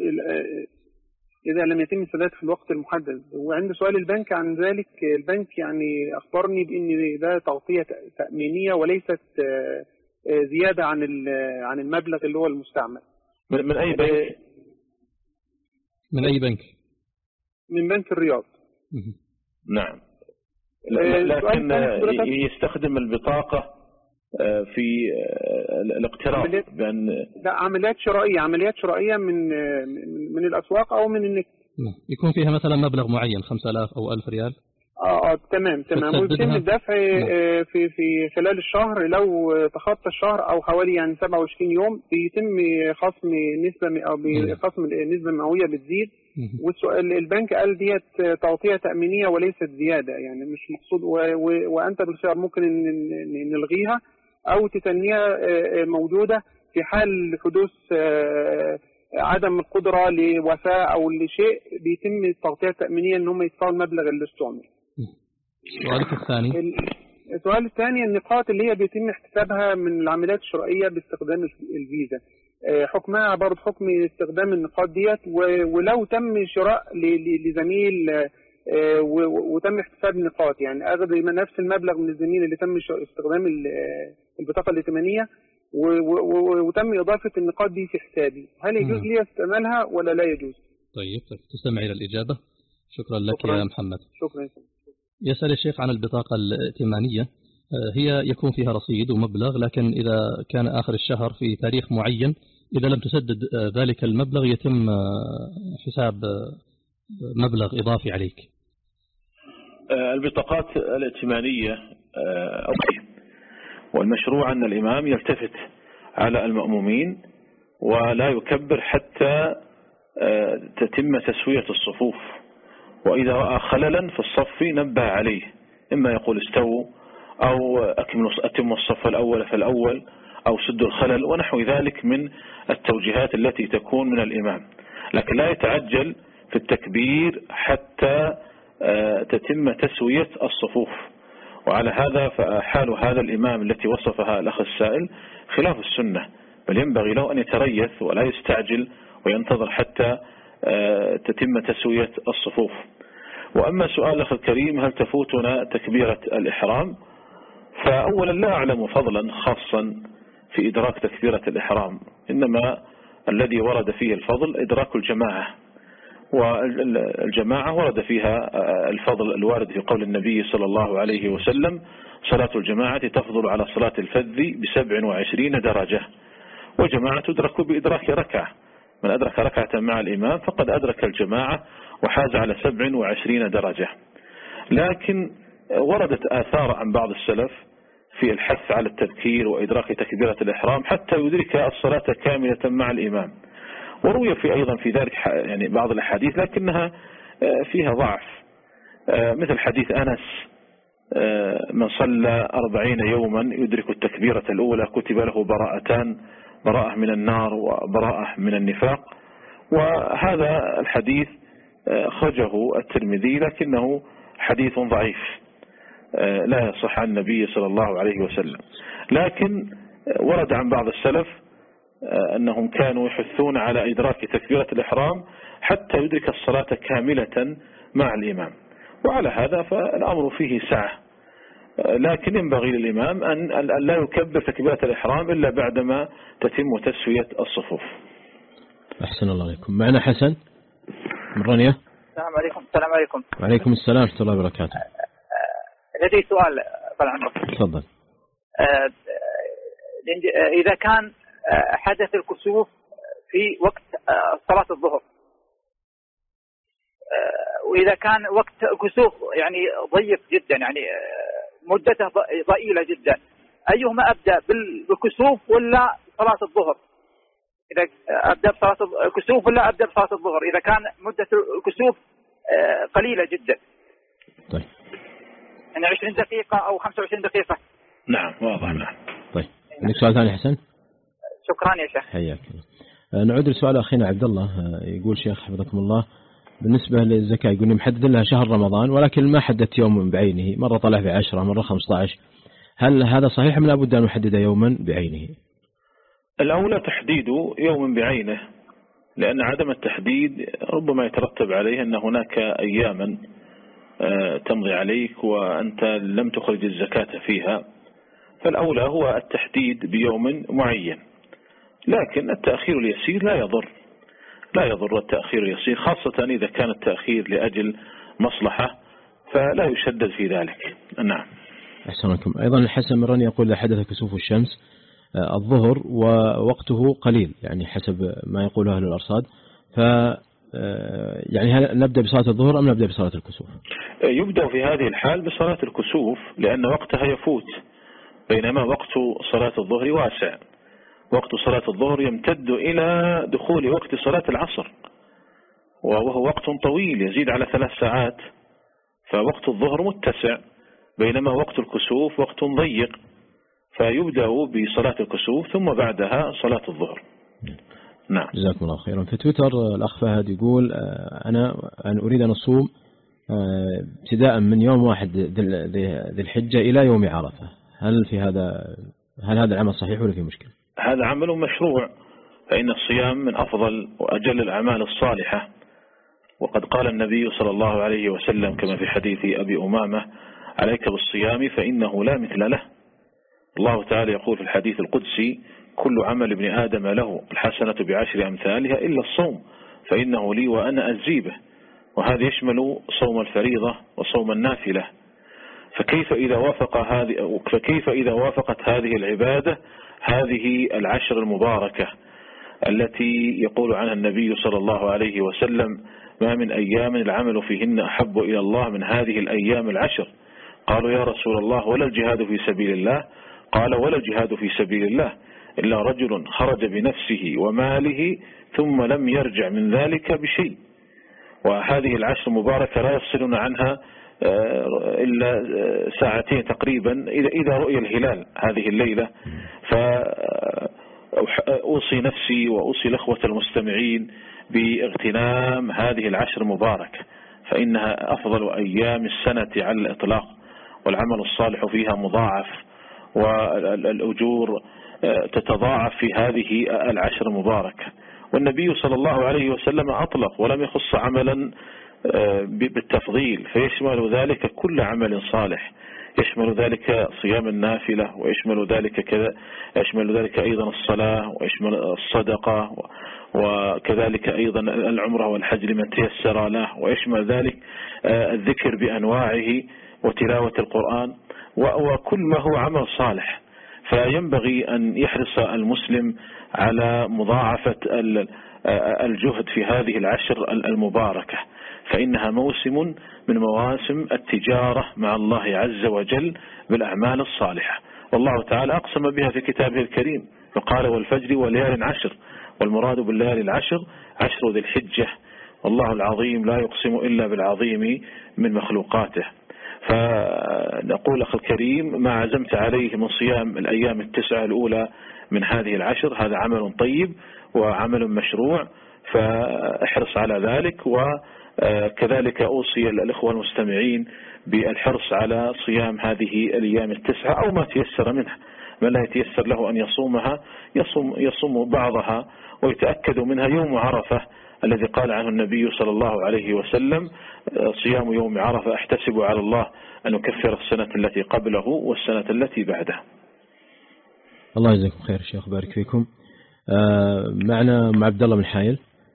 إذا لم يتم السداد في الوقت المحدد. وعند سؤال البنك عن ذلك، البنك يعني أخبرني بأن ده تغطية تأمينية وليست زيادة عن عن المبلغ اللي هو المستعمل. من, من أي بنك؟ من أي بنك؟ من بنك الرياض. نعم. لكن يستخدم البطاقة في الاقتراض بأن لا، عمليات شرائية عمليات شرائية من من الأسواق أو من النت. يكون فيها مثلا مبلغ معين خمسة آلاف أو ألف ريال. اه تمام تمام. ويتم الدفع آه في في خلال الشهر، لو تخطى الشهر او حوالي يعني سبعة وعشرين يوم بيتم خصم نسبه او بخصم النسبه المئويه بتزيد. والسؤال البنك قال ديت تغطيه تامينيه وليست زياده، يعني مش مقصود، وانت بالخيار ممكن نلغيها او تتنيها موجوده في حال حدوث عدم القدره لوفاء او لشيء بيتم التغطيه التامينيه ان هم يدفعوا المبلغ اللي استعمل. السؤال الثاني السؤال الثاني النقاط اللي هي بيتم احتسابها من العمليات الشرائيه باستخدام الفيزا، حكمها برضه حكم استخدام النقاط ديت، ولو تم شراء لزميل وتم احتساب نقاط، يعني اخذ نفس المبلغ من الزميل اللي تم استخدام البطاقه الائتمانيه وتم اضافه النقاط دي في حسابي، هل يجوز لي استعمالها ولا لا يجوز؟ طيب تستمع الى الاجابه. شكرا لك شكرا. يا محمد. شكرا. يسأل الشيخ عن البطاقة الائتمانية، هي يكون فيها رصيد ومبلغ، لكن إذا كان آخر الشهر في تاريخ معين إذا لم تسدد ذلك المبلغ يتم حساب مبلغ إضافي عليك. البطاقات الائتمانية أوكي، والمشروع أن الإمام يلتفت على المأمومين ولا يكبر حتى تتم تسوية الصفوف، وإذا رأى خللا في الصف نبه عليه، إما يقول استووا أو أتموا الصف الأول فالأول أو سدوا الخلل ونحو ذلك من التوجيهات التي تكون من الإمام، لكن لا يتعجل في التكبير حتى تتم تسوية الصفوف. وعلى هذا فحال هذا الإمام التي وصفها الأخ السائل خلاف السنة، بل ينبغي له أن يتريث ولا يستعجل وينتظر حتى تتم تسوية الصفوف. وأما سؤال الأخ الكريم هل تفوتنا تكبيرة الإحرام، فأولا لا أعلم فضلا خاصا في إدراك تكبيرة الإحرام، إنما الذي ورد فيه الفضل إدراك الجماعة، والجماعة ورد فيها الفضل الوارد في قول النبي صلى الله عليه وسلم صلاة الجماعة تفضل على صلاة الفذ بسبع وعشرين درجة، وجماعة تدرك بإدراك ركعة، من أدرك ركعة مع الإمام فقد أدرك الجماعة وحاز على سبع وعشرين درجة. لكن وردت آثار عن بعض السلف في الحث على التذكير وإدراك تكبيرة الإحرام حتى يدرك الصلاة كاملة مع الإمام، وروي في أيضا في ذلك يعني بعض الأحاديث لكنها فيها ضعف، مثل حديث أنس من صلى أربعين يوما يدرك التكبيرة الأولى كتب له براءتان، براءة من النار وبراءة من النفاق، وهذا الحديث خرجه الترمذي لكنه حديث ضعيف لا يصح عن النبي صلى الله عليه وسلم. لكن ورد عن بعض السلف أنهم كانوا يحثون على إدراك تكبيرة الإحرام حتى يدرك الصلاة كاملة مع الإمام، وعلى هذا فالأمر فيه سعة، لكن ينبغي للإمام أن لا يكبر تكبيرة الإحرام إلا بعدما تتم تسوية الصفوف. أحسن الله عليكم. معنا حسن من رانيا. السلام عليكم. السلام عليكم. وعليكم السلام ورحمة الله وبركاته. لدي سؤال طال عمرك. تفضل. إذا كان حدث الكسوف في وقت صلاة الظهر، وإذا كان وقت كسوف يعني ضيق جدا، يعني مدته ضئيلة جدا، أيهما أبدأ بالكسوف ولا صلاة الظهر؟ إذا أبدأ بصلاة الكسوف ولا أبدأ بصلاة الظهر إذا كان مدة الكسوف قليلة جدا؟ طيب. يعني عشرين دقيقة أو خمسة وعشرين دقيقة. نعم واضح. نعم. طيب. عندك سؤال ثاني حسن؟ شكرا يا شيخ. حياك الله. نعود لسؤال أخينا عبد الله، يقول شيخ حفظكم الله بالنسبة للزكاة، يقول محدد لها شهر رمضان ولكن ما حددت يوم بعينه، مرة طلع في عشرة مرة خمسة عشر، هل هذا صحيح أم لابد أن نحدد يوما بعينه؟ الأولى تحديد يوم بعينه، لأن عدم التحديد ربما يترتب عليه أن هناك أياما تمضي عليك وأنت لم تخرج الزكاة فيها، فالأولى هو التحديد بيوم معين، لكن التأخير اليسير لا يضر لا يضر التأخير اليسير، خاصة إذا كان التأخير لأجل مصلحة فلا يشدد في ذلك. نعم. أحسنكم. أيضا الحسن مران يقول إذا حدث كسوف الشمس الظهر ووقته قليل، يعني حسب ما يقول أهل الأرصاد، يعني هل نبدأ بصلاة الظهر أم نبدأ بصلاة الكسوف؟ يبدأ في هذه الحال بصلاة الكسوف لأن وقتها يفوت، بينما وقت صلاة الظهر واسع. وقت صلاة الظهر يمتد إلى دخول وقت صلاة العصر، وهو وقت طويل يزيد على ثلاث ساعات، فوقت الظهر متسع، بينما وقت الكسوف وقت ضيق، فيبدأ بصلاة الكسوف ثم بعدها صلاة الظهر. نعم. جزاكم الله خيرا. في تويتر الأخ فهد يقول أنا أنا أريد أن أصوم ابتداء من يوم واحد ذي الحجة إلى يوم عرفة، هل في هذا هل هذا العمل صحيح ولا في مشكلة؟ هذا عمل مشروع، فإن الصيام من أفضل وأجل الأعمال الصالحة، وقد قال النبي صلى الله عليه وسلم كما في حديث أبي أمامة: عليك بالصيام فإنه لا مثل له. الله تعالى يقول في الحديث القدسي: كل عمل ابن آدم له الحسنة بعشر أمثالها إلا الصوم فإنه لي وأنا أجزي به. وهذا يشمل صوم الفريضة وصوم النافلة. فكيف إذا وافق هذه فكيف إذا وافقت هذه العبادة هذه العشر المباركة التي يقول عنها النبي صلى الله عليه وسلم: ما من أيام العمل فيهن أحب إلى الله من هذه الأيام العشر. قالوا: يا رسول الله ولا الجهاد في سبيل الله؟ قال: ولا الجهاد في سبيل الله إلا رجل خرج بنفسه وماله ثم لم يرجع من ذلك بشيء. وهذه العشر المباركة لا يفصلون عنها إلا ساعتين تقريبا إذا رؤي الهلال هذه الليلة. فأوصي نفسي وأوصي الأخوة المستمعين باغتنام هذه العشر المباركة، فإنها أفضل أيام السنة على الإطلاق، والعمل الصالح فيها مضاعف، والأجور تتضاعف في هذه العشر المباركة. والنبي صلى الله عليه وسلم أطلق ولم يخص عملا بالتفضيل، فيشمل ذلك كل عمل صالح، يشمل ذلك صيام النافلة، ويشمل ذلك كذا يشمل ذلك أيضا الصلاة، ويشمل الصدقة، وكذلك أيضا العمرة والحج لمن تيسر له، ويشمل ذلك الذكر بأنواعه وتلاوة القرآن وكل ما هو عمل صالح. فينبغي أن يحرص المسلم على مضاعفة الجهد في هذه العشر المباركة، فإنها موسم من مواسم التجارة مع الله عز وجل بالأعمال الصالحة. والله تعالى أقسم بها في كتابه الكريم فقال: والفجر وليال عشر. والمراد بالليالي العشر عشر ذي الحجة، والله العظيم لا يقسم إلا بالعظيم من مخلوقاته. فنقول أخي الكريم: ما عزمت عليه من صيام الأيام التسعة الأولى من هذه العشر هذا عمل طيب وعمل مشروع، فاحرص على ذلك. وكذلك أوصي الأخوة المستمعين بالحرص على صيام هذه الأيام التسعة أو ما تيسر منها. من لا يتيسر له أن يصومها يصوم, يصوم بعضها، ويتأكد منها يوم عرفة الذي قال عنه النبي صلى الله عليه وسلم: صيام يوم عرفة أحتسب على الله أن يكفر السنة التي قبله والسنة التي بعده. الله يجزاكم خير شيخ، بارك فيكم. معنا مع عبد الله بن حايل.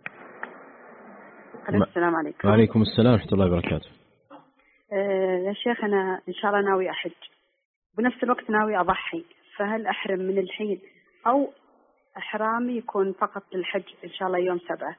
السلام عليكم. وعليكم السلام ورحمة الله وبركاته. يا شيخ أنا إن شاء الله ناوي أحج، بنفس الوقت ناوي أضحي، فهل أحرم من الحين أو إحرامي يكون فقط للحج إن شاء الله يوم سبعة؟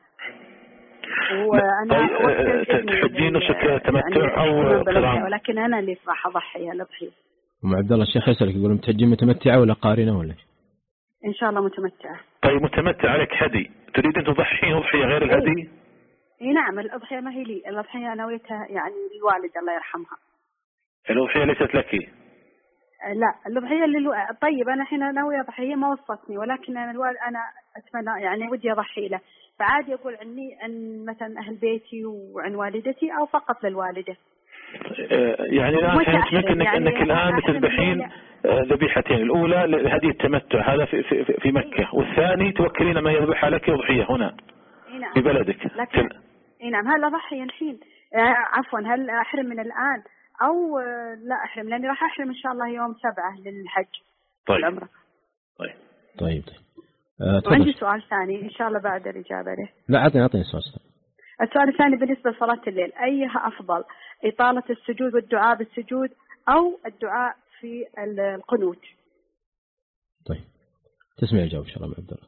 وأنا تحجين نسك تمتع أو قران؟ ولكن أنا اللي راح أضحي الأضحية. أم عبد الله الشيخ يسألك يقول متحجين متمتعة ولا قارنة ولا؟ إن شاء الله متمتعة. طيب متمتع عليك هدي، تريد أن تضحين أضحية غير الهدي؟ إيه نعم، الأضحية ما هي لي، الأضحية نويتها يعني للوالدة الله يرحمها. الأضحية ليست لك؟ لا الأضحية للو... طيب أنا حين ناوية أضحية ما وصتني، ولكن أنا الوالد أنا أتمنى يعني ودي أضحي له، فعادي أقول عني أن مثلا أهل بيتي وعن والدتي أو فقط للوالدة. يعني الآن فهمت منك أنك, يعني أنك الآن تذبحين ذبيحتين، الأولى هدي التمتع هذا في, في, في مكة، والثاني توكلين ما يذبحها لك أضحية هنا نعم. في بلدك. لكن نعم هل أضحي الحين عفوا هل أحرم من الآن أو لا أحرم؟ لأني راح أحرم إن شاء الله يوم سبعة للحج والعمرة. طيب طيب طيب أه وعندي سؤال ثاني إن شاء الله بعد الإجابة له. لا عطني عطني السؤال الثاني. السؤال الثاني بالنسبة لصلاة الليل، أيها أفضل، إطالة السجود والدعاء بالسجود أو الدعاء في القنوت؟ طيب تسمع الجواب إن شاء الله عبد الله.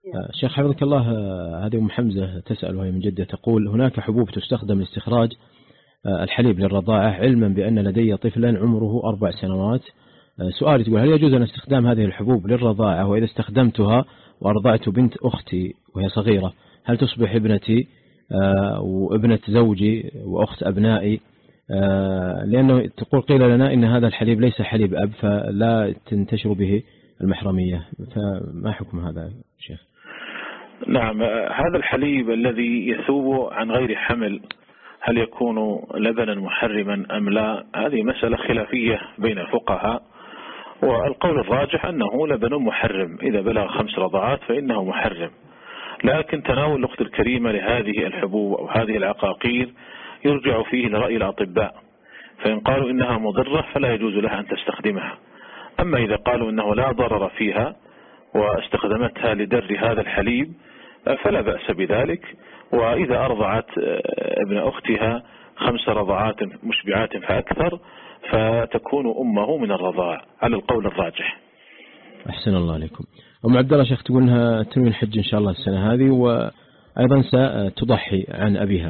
شيخ حفظك الله، هذه أم حمزة تسأل وهي من جدة تقول: هناك حبوب تستخدم لاستخراج الحليب للرضاعة، علما بأن لدي طفلا عمره أربع سنوات. سؤالي تقول: هل يجوز أن استخدام هذه الحبوب للرضاعة؟ وإذا استخدمتها وأرضعت بنت أختي وهي صغيرة، هل تصبح ابنتي وابنة زوجي وأخت أبنائي؟ لأنه تقول قيل لنا إن هذا الحليب ليس حليب أب فلا تنتشر به المحرمية، فما حكم هذا شيخ؟ نعم، هذا الحليب الذي يثوب عن غير حمل هل يكون لبنا محرما أم لا؟ هذه مسألة خلافية بين الفقهاء، والقول الراجح أنه لبن محرم، إذا بلغ خمس رضعات فإنه محرم. لكن تناول الأخت الكريمة لهذه الحبوب أو هذه العقاقير يرجع فيه لرأي الأطباء، فإن قالوا إنها مضرة فلا يجوز لها أن تستخدمها. أما إذا قالوا إنه لا ضرر فيها واستخدمتها لدر هذا الحليب فلا بأس بذلك. وإذا أرضعت ابن أختها خمس رضعات مشبعات فأكثر فتكون أمه من الرضاع على القول الراجح. أحسن الله عليكم. أم عبد الله شيخ تقول أنها تنوي الحج إن شاء الله السنة هذه، وأيضا ستضحي عن أبيها.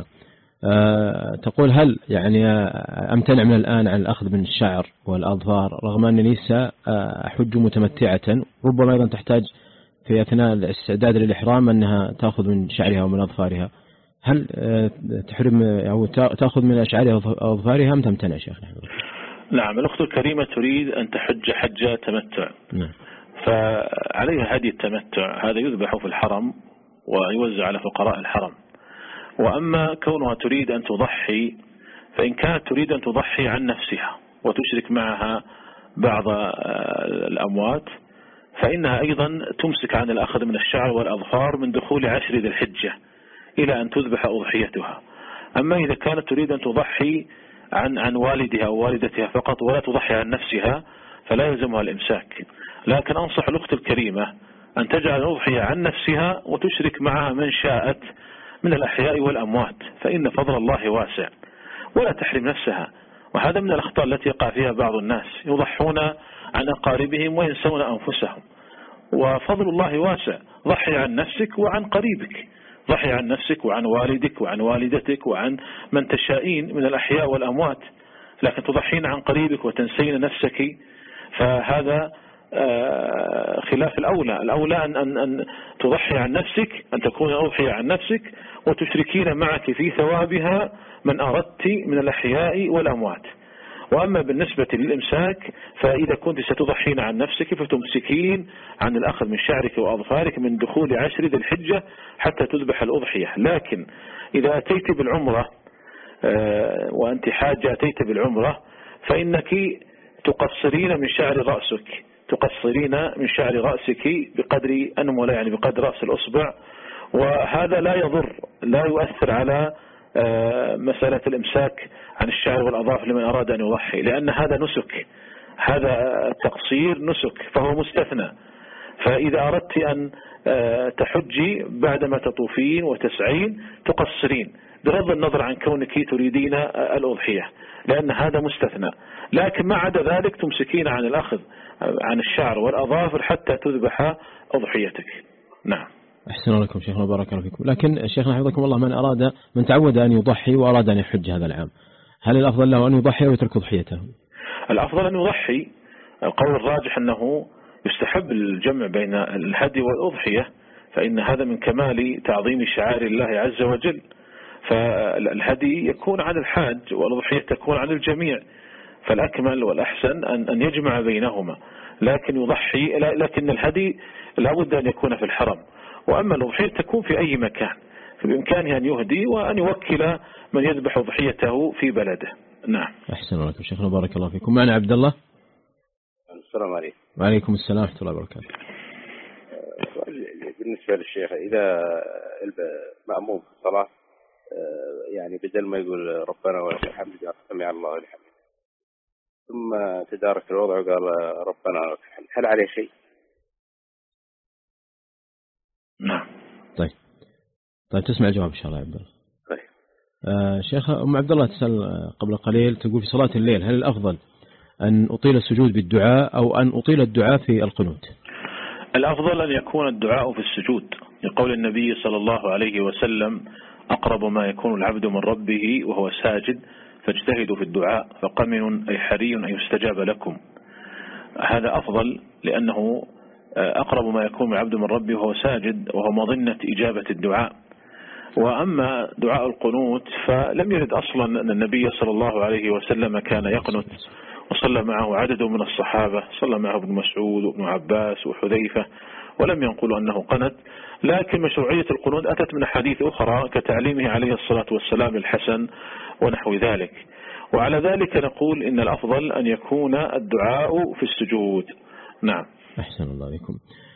تقول: هل يعني أمتنع من الآن عن الأخذ من الشعر والأظفار رغم أنني سأحج متمتعة، ربما أيضا تحتاج في أثناء الاستعداد للإحرام أنها تأخذ من شعرها ومن أظفارها، هل تحرم أو تأخذ من أشعارها وأظفارها أم تمتنع شيخ؟ نعم، الأخت الكريمة تريد أن تحج حجة تمتع، نعم. فعليها هدي التمتع، هذا يذبح في الحرم ويوزع على فقراء الحرم. وأما كونها تريد أن تضحي، فإن كانت تريد أن تضحي عن نفسها وتشرك معها بعض الأموات فإنها أيضا تمسك عن الأخذ من الشعر والأظفار من دخول عشر ذي الحجة إلى أن تذبح أضحيتها. أما إذا كانت تريد أن تضحي عن عن والدها أو والدتها فقط ولا تضحي عن نفسها فلا يلزمها الإمساك. لكن أنصح الأخت الكريمة أن تجعل الأضحية عن نفسها وتشرك معها من شاءت من الأحياء والأموات، فإن فضل الله واسع، ولا تحرم نفسها. وهذا من الأخطاء التي يقع فيها بعض الناس، يضحون عن أقاربهم وينسون أنفسهم، وفضل الله واسع. ضحي عن نفسك وعن قريبك، ضحي عن نفسك وعن والدك وعن والدتك وعن من تشائين من الأحياء والأموات، لكن تضحين عن قريبك وتنسين نفسك، فهذا خلاف الأولى. الأولى أن, أن, أن تضحي عن نفسك، أن تكون أضحية عن نفسك وتشركين معك في ثوابها من أردت من الأحياء والأموات. وأما بالنسبة للإمساك فإذا كنت ستضحين عن نفسك فتمسكين عن الأخذ من شعرك وأظفارك من دخول عشر ذي الحجة حتى تذبح الأضحية. لكن إذا أتيت بالعمرة وأنت حاجة أتيت بالعمرة فإنك تقصرين من شعر رأسك، تقصرين من شعر رأسك بقدر أنملة، يعني بقدر رأس الأصبع، وهذا لا يضر، لا يؤثر على مسألة الإمساك عن الشعر والأظافر لمن أراد أن يضحي، لأن هذا نسك، هذا تقصير نسك فهو مستثنى. فإذا أردت أن تحجي بعدما تطوفين وتسعين تقصرين بغض النظر عن كونك تريدين الأضحية، لأن هذا مستثنى. لكن ما عدا ذلك تمسكين عن الأخذ عن الشعر والأظافر حتى تذبح أضحيتك. نعم. أحسن لكم شيخنا بارك الله فيكم. لكن شيخنا حفظكم الله، من أراد من تعود أن يضحي وأراد أن يحج هذا العام، هل الأفضل له أن يضحي ويترك أضحيته؟ الأفضل أن يضحي. القول الراجح أنه يستحب الجمع بين الهدي والأضحية، فإن هذا من كمال تعظيم شعائر الله عز وجل. فالهدي يكون عن الحاج والأضحية تكون عن الجميع، فالأكمل والأحسن أن أن يجمع بينهما. لكن يضحي، لكن الهدي لا بد أن يكون في الحرم، وأما الأضحية تكون في أي مكان، فبإمكانه أن يهدي وأن يوكل من يذبح أضحيته في بلده. نعم. أحسن لكم شيخنا بارك الله فيكم. معنا عبد الله. السلام عليكم. وعليكم السلام ورحمة الله وبركاته. بالنسبة للشيخ، إذا المأموم في الصلاة يعني بدل ما يقول ربنا ولك الحمد سمع الله ولمن حمده ثم تدارك الوضع وقال ربنا ولك الحمد، هل عليه شيء؟ نعم. طيب طيب تسمع الجواب إن شاء الله يا عبد الله. طيب. آه شيخ أم عبد الله تسأل قبل قليل، تقول في صلاة الليل هل الأفضل أن أطيل السجود بالدعاء أو أن أطيل الدعاء في القنوت؟ الأفضل أن يكون الدعاء في السجود، لقول النبي صلى الله عليه وسلم: أقرب ما يكون العبد من ربه وهو ساجد فاجتهدوا في الدعاء فقمن أي حري أن يستجاب لكم. هذا أفضل لأنه أقرب ما يكون العبد من ربه وهو ساجد، وهو مظنة إجابة الدعاء. وأما دعاء القنوت فلم يرد أصلا أن النبي صلى الله عليه وسلم كان يقنت، وصلى معه عدد من الصحابة، صلى معه ابن مسعود وابن عباس وحذيفة، ولم ينقلوا أنه قنت. لكن مشروعية القنوت أتت من حديث أخرى كتعليمه عليه الصلاة والسلام الحسن ونحو ذلك. وعلى ذلك نقول إن الأفضل أن يكون الدعاء في السجود. نعم. أحسن الله بكم.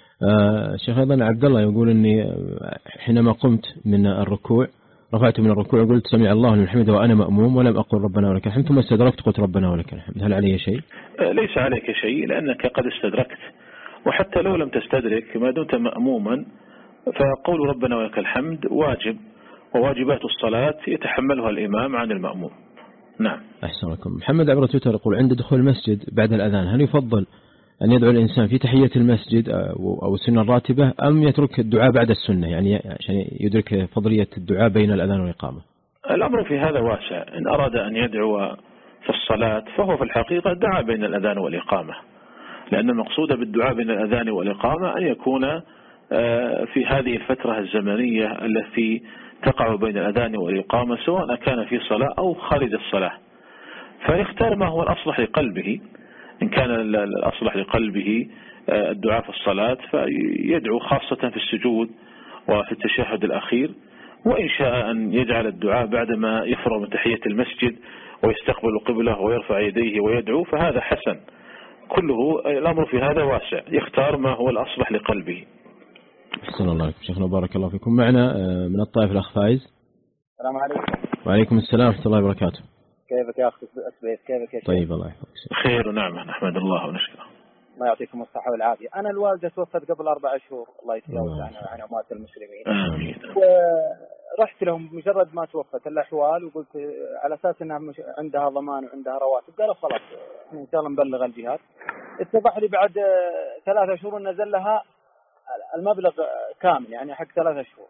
آه شيخ أيضا عبد الله يقول أني حينما قمت من الركوع رفعت من الركوع وقلت سمع الله لمن حمده وأنا مأموم ولم أقل ربنا ولك الحمد، ثم استدركت قلت ربنا ولك الحمد، هل علي شيء؟ ليس عليك شيء لأنك قد استدركت، وحتى لو لم تستدرك ما دمت مأموما فقول ربنا ولك الحمد واجب، وواجبات الصلاة يتحملها الإمام عن المأموم. نعم. أحسن لكم. محمد عبر تويتر يقول: عند دخول المسجد بعد الأذان هل يفضل أن يدعو الإنسان في تحية المسجد أو السنة الراتبة أم يترك الدعاء بعد السنة، يعني عشان يدرك فضلية الدعاء بين الأذان والإقامة؟ الأمر في هذا واسع. إن أراد أن يدعو في الصلاة فهو في الحقيقة دعا بين الأذان والإقامة، لأن المقصود بالدعاء بين الأذان والإقامة أن يكون في هذه الفترة الزمنية التي تقع بين الأذان والإقامة سواء كان في صلاة أو خارج الصلاة، فيختار ما هو الأصلح لقلبه. إن كان الأصلح لقلبه الدعاء في الصلاة فيدعو خاصة في السجود وفي التشهد الأخير، وإن شاء أن يجعل الدعاء بعدما يفرغ من تحية المسجد ويستقبل قبله ويرفع يديه ويدعو فهذا حسن. كله الأمر في هذا واسع، يختار ما هو الأصلح لقلبه. أحسن الله عليكم شيخنا وبارك الله فيكم. معنا من الطائف الأخ فايز. السلام عليكم. وعليكم السلام ورحمة الله وبركاته. كيفك يا أخي أسبيت؟ كيفك يا شيخ؟ طيب الله يحفظك. خير ونعمة، نحمد الله ونشكره. الله يعطيكم الصحة والعافية. أنا الوالدة توفت قبل أربع شهور، الله يتجاوز عنها وعن أموات المسلمين. آمين. ورحت لهم مجرد ما توفت الأحوال وقلت على أساس أنها مش عندها ضمان وعندها رواتب، قالوا خلاص إن شاء الله نبلغ الجهات. اتضح لي بعد ثلاثة شهور نزل لها المبلغ كامل، يعني حق ثلاثة شهور.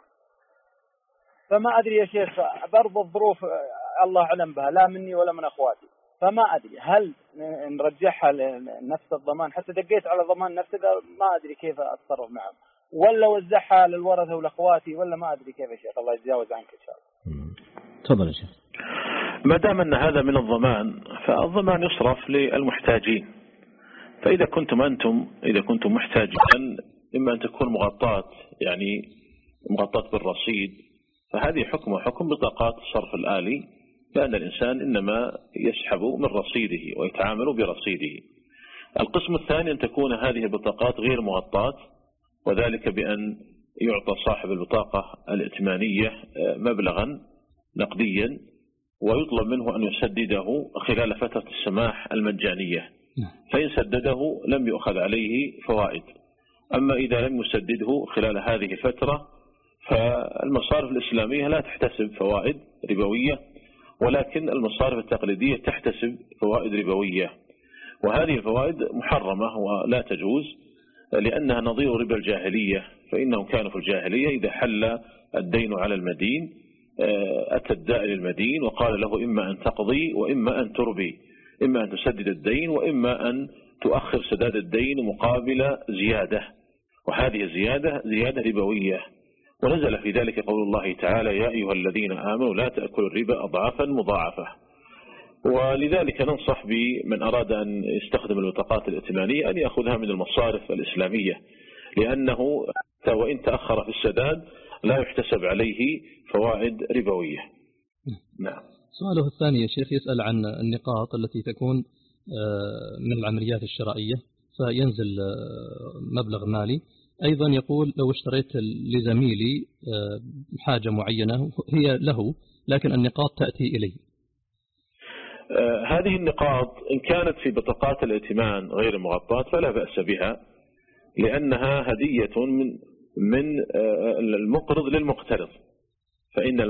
فما أدري يا شيخ، برضو الظروف الله أعلم بها، لا مني ولا من أخواتي، فما أدري هل نرجعها لنفس الضمان؟ حتى دقيت على ضمان نفسه ما أدري كيف أتصرف معهم، ولا وزعها للورثة والأخواتي، ولا ما أدري كيف يا شيخ. الله يتجاوز عنك إن شاء الله. تفضل يا شيخ. ما دام أن هذا من الضمان فالضمان يصرف للمحتاجين، فإذا كنتم أنتم إذا كنتم محتاجين إما أن تكون مغطاة، يعني مغطاة بالرصيد، فهذه حكم حكم بطاقات الصرف الآلي، لأن الإنسان إنما يسحب من رصيده ويتعامل برصيده. القسم الثاني أن تكون هذه البطاقات غير مغطاة، وذلك بأن يعطى صاحب البطاقة الائتمانية مبلغا نقديا ويطلب منه أن يسدده خلال فترة السماح المجانية، فإن سدده لم يؤخذ عليه فوائد. أما إذا لم يسدده خلال هذه الفترة فالمصارف الإسلامية لا تحتسب فوائد ربوية، ولكن المصارف التقليدية تحتسب فوائد ربوية، وهذه الفوائد محرمة ولا تجوز، لأنها نظير ربا الجاهلية. فإنهم كانوا في الجاهلية إذا حل الدين على المدين أتى الدائن المدين وقال له إما أن تقضي وإما أن تربي، إما أن تسدد الدين وإما أن تؤخر سداد الدين مقابل زيادة، وهذه الزيادة زيادة ربوية. ونزل في ذلك قول الله تعالى: يا أيها الذين آمنوا لا تأكلوا الربا أضعافا مضاعفة. ولذلك ننصح بمن أراد أن يستخدم البطاقات الائتمانية أن يأخذها من المصارف الإسلامية، لأنه وإن تأخر في السداد لا يحتسب عليه فوائد ربوية. نعم. سؤاله الثاني يا شيخ يسأل عن النقاط التي تكون من العمليات الشرائية فينزل مبلغ مالي. أيضا يقول لو اشتريت لزميلي حاجة معينة هي له لكن النقاط تأتي إلي. هذه النقاط إن كانت في بطاقات الائتمان غير المغطاة فلا بأس بها، لأنها هدية من من المقرض للمقترض، فإن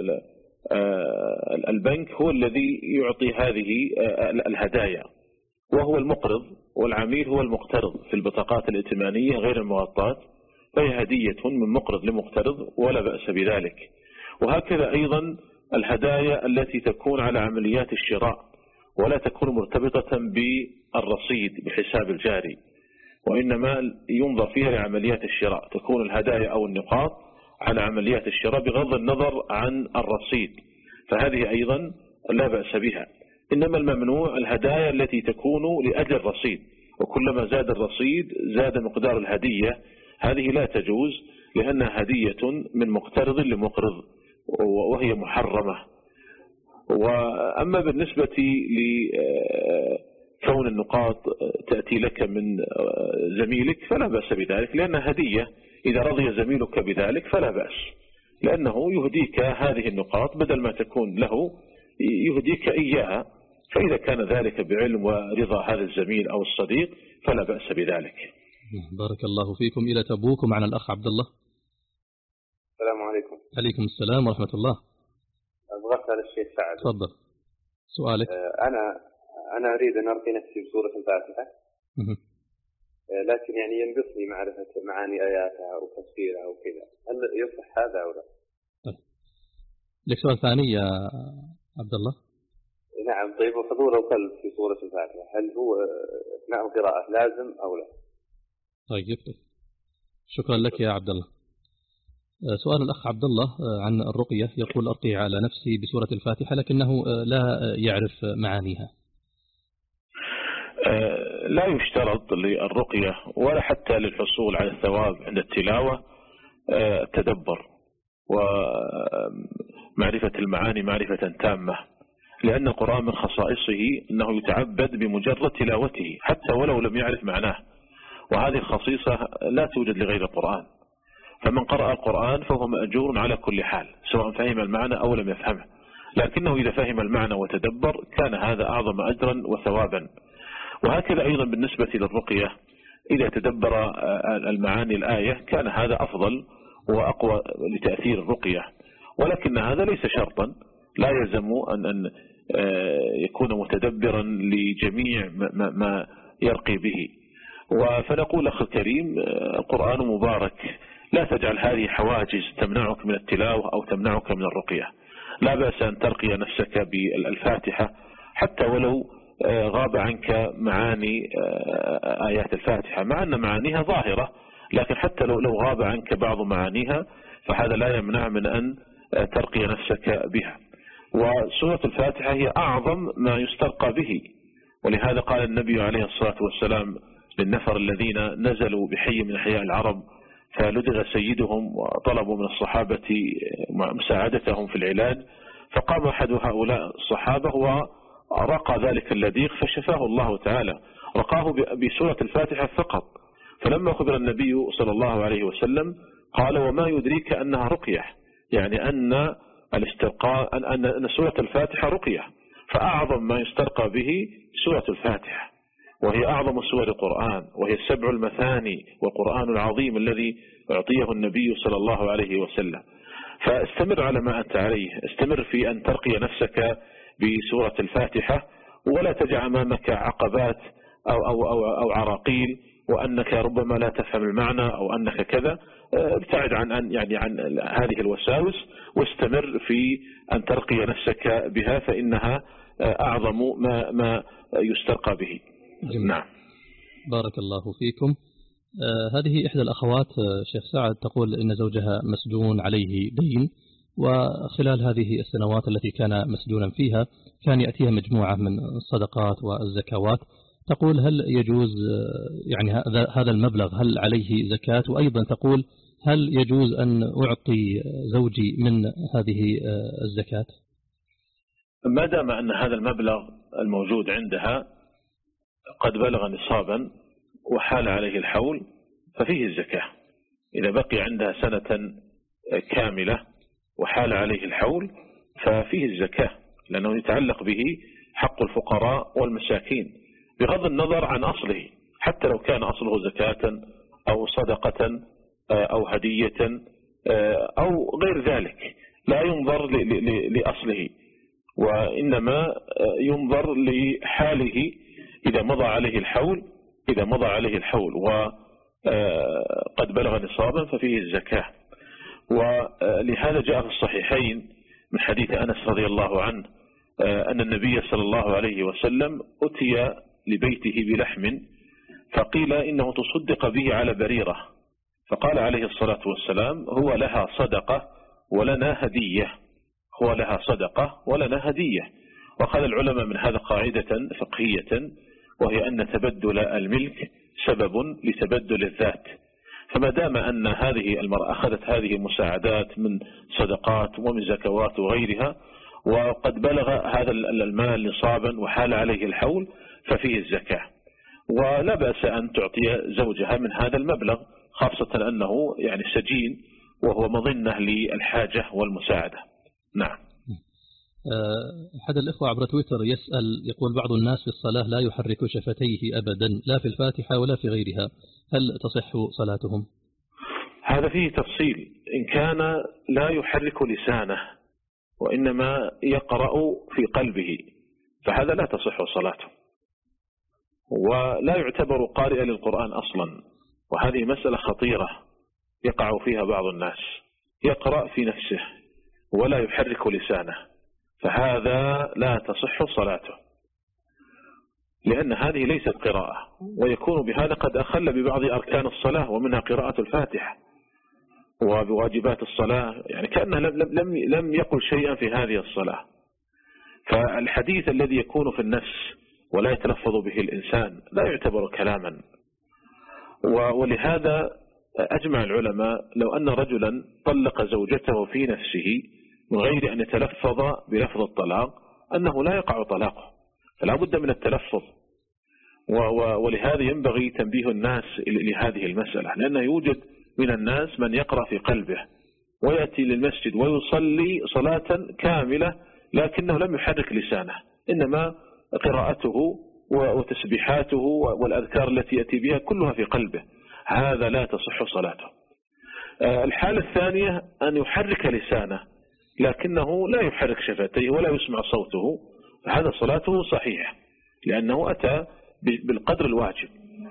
البنك هو الذي يعطي هذه الهدايا وهو المقرض، والعميل هو المقترض في البطاقات الائتمانية غير المغطاة، فهي هدية من مقرض لمقترض ولا بأس بذلك. وهكذا أيضا الهدايا التي تكون على عمليات الشراء ولا تكون مرتبطة بالرصيد بالحساب الجاري، وإنما ينظر فيها لعمليات الشراء، تكون الهدايا أو النقاط على عمليات الشراء بغض النظر عن الرصيد، فهذه أيضا لا بأس بها. إنما الممنوع الهدايا التي تكون لأجل الرصيد، وكلما زاد الرصيد زاد مقدار الهدية، هذه لا تجوز لأنها هدية من مقترض لمقرض وهي محرمة. وأما بالنسبة لكون النقاط تأتي لك من زميلك فلا بأس بذلك، لأنها هدية، إذا رضي زميلك بذلك فلا بأس، لأنه يهديك هذه النقاط بدل ما تكون له يهديك إياها، فإذا كان ذلك بعلم ورضا هذا الزميل أو الصديق فلا بأس بذلك. بارك الله فيكم. إلى تبوك معنا الأخ عبد الله. السلام عليكم. عليكم السلام ورحمة الله. أبغى أسأل الشيخ سعد. تفضل سؤالك. أنا أنا أريد أن أرقي نفسي بسورة الفاتحة، لكن يعني ينقصني معرفة معاني آياتها وتفسيرها وكذا، هل يصح هذا أو لا؟ طيب. لك سؤال ثاني يا عبد الله؟ نعم. طيب، وحضور القلب في سورة الفاتحة هل هو أثناء القراءة لازم أو لا؟ طيب طيب. شكرا لك يا عبد الله. سؤال الأخ عبد الله عن الرقية، يقول أرقي على نفسي بسورة الفاتحة لكنه لا يعرف معانيها. لا يشترط للرقية ولا حتى للحصول على الثواب عند التلاوة التدبر ومعرفة المعاني معرفة تامة، لأن القرآن من خصائصه أنه يتعبد بمجرد تلاوته حتى ولو لم يعرف معناه، وهذه الخصيصة لا توجد لغير القرآن. فمن قرأ القرآن فهو مأجور على كل حال سواء فهم المعنى أو لم يفهمه، لكنه إذا فهم المعنى وتدبر كان هذا أعظم أجرا وثوابا. وهكذا أيضا بالنسبة للرقية، إذا تدبر المعاني الآية كان هذا أفضل وأقوى لتأثير الرقية، ولكن هذا ليس شرطا، لا يلزم أن أن يكون متدبرا لجميع ما يرقي به. فنقول أخي الكريم، القرآن مبارك، لا تجعل هذه حواجز تمنعك من التلاوة أو تمنعك من الرقية. لا بأس أن ترقي نفسك بالفاتحة حتى ولو غاب عنك معاني آيات الفاتحة، مع أن معانيها ظاهرة، لكن حتى لو لو غاب عنك بعض معانيها فهذا لا يمنع من أن ترقي نفسك بها. وسورة الفاتحة هي أعظم ما يسترقى به، ولهذا قال النبي عليه الصلاة والسلام للنفر الذين نزلوا بحي من أحياء العرب فلدغ سيدهم وطلبوا من الصحابة مساعدتهم في العلاج، فقام أحد هؤلاء الصحابة ورقى ذلك اللديغ فشفاه الله تعالى، رقاه بسورة الفاتحة فقط. فلما خبر النبي صلى الله عليه وسلم قال: وما يدريك أنها رقية، يعني أن الاسترقاء أن أن سورة الفاتحة رقية، فأعظم ما يسترقى به سورة الفاتحة، وهي أعظم سور القرآن، وهي السبع المثاني والقرآن العظيم الذي أعطيه النبي صلى الله عليه وسلم. فاستمر على ما أنت عليه، استمر في أن ترقي نفسك بسورة الفاتحة، ولا تجع أمامك عقبات أو, أو, أو, أو عراقيل وأنك ربما لا تفهم المعنى أو أنك كذا. ابتعد عن أن يعني عن هذه الوساوس، واستمر في أن ترقي نفسك بها، فإنها أعظم ما ما يسترقى به. جميل. نعم. بارك الله فيكم. آه هذه إحدى الأخوات آه شيخ سعد تقول إن زوجها مسجون عليه دين، وخلال هذه السنوات التي كان مسجونا فيها كان يأتيها مجموعة من الصدقات والزكوات. تقول هل يجوز يعني هذا هذا المبلغ هل عليه زكاة؟ وأيضا تقول هل يجوز أن أعطي زوجي من هذه الزكاة؟ ما دام أن هذا المبلغ الموجود عندها قد بلغ نصابا وحال عليه الحول ففيه الزكاة. إذا بقي عندها سنة كاملة وحال عليه الحول ففيه الزكاة، لأنه يتعلق به حق الفقراء والمساكين بغض النظر عن أصله، حتى لو كان أصله زكاة أو صدقة أو هدية أو غير ذلك، لا ينظر لأصله، وإنما ينظر لحاله إذا مضى عليه الحول إذا مضى عليه الحول قد بلغ نصابا ففيه الزكاة. ولهذا جاء في الصحيحين من حديث أنس رضي الله عنه أن النبي صلى الله عليه وسلم أتي لبيته بلحم فقيل إنه تصدق به على بريرة، فقال عليه الصلاة والسلام هو لها صدقة ولنا هدية، هو لها صدقة ولنا هدية. وقال العلماء من هذا قاعدة فقهية، وهي أن تبدل الملك سبب لتبدل الذات. فما دام أن هذه المرأة أخذت هذه المساعدات من صدقات ومن زكوات وغيرها، وقد بلغ هذا المال نصابا وحال عليه الحول، ففيه الزكاة. ولا بأس أن تعطي زوجها من هذا المبلغ، خاصة أنه يعني سجين وهو مظنة للحاجة والمساعدة. نعم. أحد الإخوة عبر تويتر يسأل، يقول بعض الناس في الصلاة لا يحرك شفتيه أبدا، لا في الفاتحة ولا في غيرها، هل تصح صلاتهم؟ هذا فيه تفصيل. إن كان لا يحرك لسانه وإنما يقرأ في قلبه فهذا لا تصح صلاته، ولا يعتبر قارئا للقرآن أصلا. وهذه مسألة خطيرة يقع فيها بعض الناس، يقرأ في نفسه ولا يحرك لسانه، فهذا لا تصح صلاته، لأن هذه ليست قراءة، ويكون بهذا قد أخل ببعض أركان الصلاة ومنها قراءة الفاتحة وبواجبات الصلاة، يعني كأنه لم, لم, لم يقل شيئا في هذه الصلاة. فالحديث الذي يكون في النفس ولا يتلفظ به الإنسان لا يعتبر كلاما. ولهذا أجمع العلماء لو أن رجلا طلق زوجته في نفسه من غير أن يتلفظ بلفظ الطلاق أنه لا يقع طلاقه، فلا بد من التلفظ. ولهذا ينبغي تنبيه الناس لهذه المسألة، لأنه يوجد من الناس من يقرأ في قلبه ويأتي للمسجد ويصلي صلاة كاملة لكنه لم يحرك لسانه، إنما قراءته وتسبيحاته والأذكار التي يأتي بها كلها في قلبه، هذا لا تصح صلاته. الحالة الثانية أن يحرك لسانه لكنه لا يحرك شفتيه ولا يسمع صوته، هذا صلاته صحيح لأنه أتى بالقدر الواجب.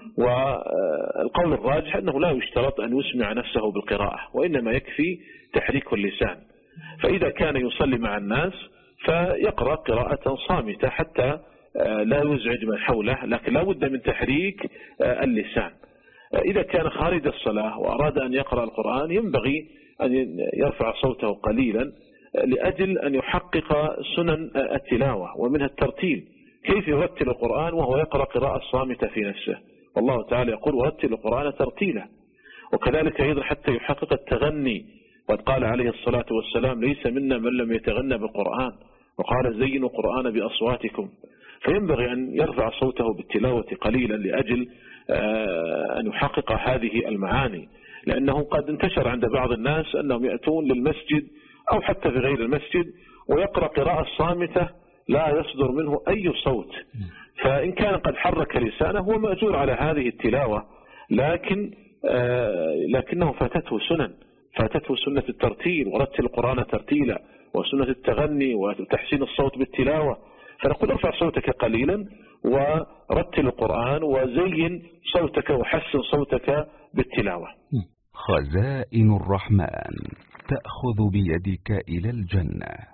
والقول الراجح أنه لا يشترط أن يسمع نفسه بالقراءة، وإنما يكفي تحريك اللسان. فإذا كان يصلي مع الناس فيقرأ قراءة صامتة حتى لا يزعج من حوله، لكن لا بد من تحريك اللسان. إذا كان خارج الصلاة وأراد أن يقرأ القرآن ينبغي أن يرفع صوته قليلا لأجل أن يحقق سنن التلاوة ومنها الترتيل. كيف يرتل القرآن وهو يقرأ قراءة صامتة في نفسه؟ والله تعالى يقول ورتل القرآن ترتيلا. وكذلك أيضا حتى يحقق التغني، وقد قال عليه الصلاة والسلام ليس منا من لم يتغنى بالقرآن، وقال زينوا القرآن بأصواتكم. فينبغي أن يرفع صوته بالتلاوة قليلا لأجل أن يحقق هذه المعاني، لأنه قد انتشر عند بعض الناس أنهم يأتون للمسجد أو حتى في غير المسجد ويقرأ قراءة صامتة لا يصدر منه أي صوت، فإن كان قد حرك لسانه هو مأجور على هذه التلاوة، لكن لكنه فاتته سنن، فاتته سنة الترتيل ورتل القرآن ترتيلا، وسنة التغني وتحسين الصوت بالتلاوة. فنقول ارفع صوتك قليلا ورتل القرآن وزين صوتك وحسن صوتك بالتلاوة. خزائن الرحمن تأخذ بيدك إلى الجنة.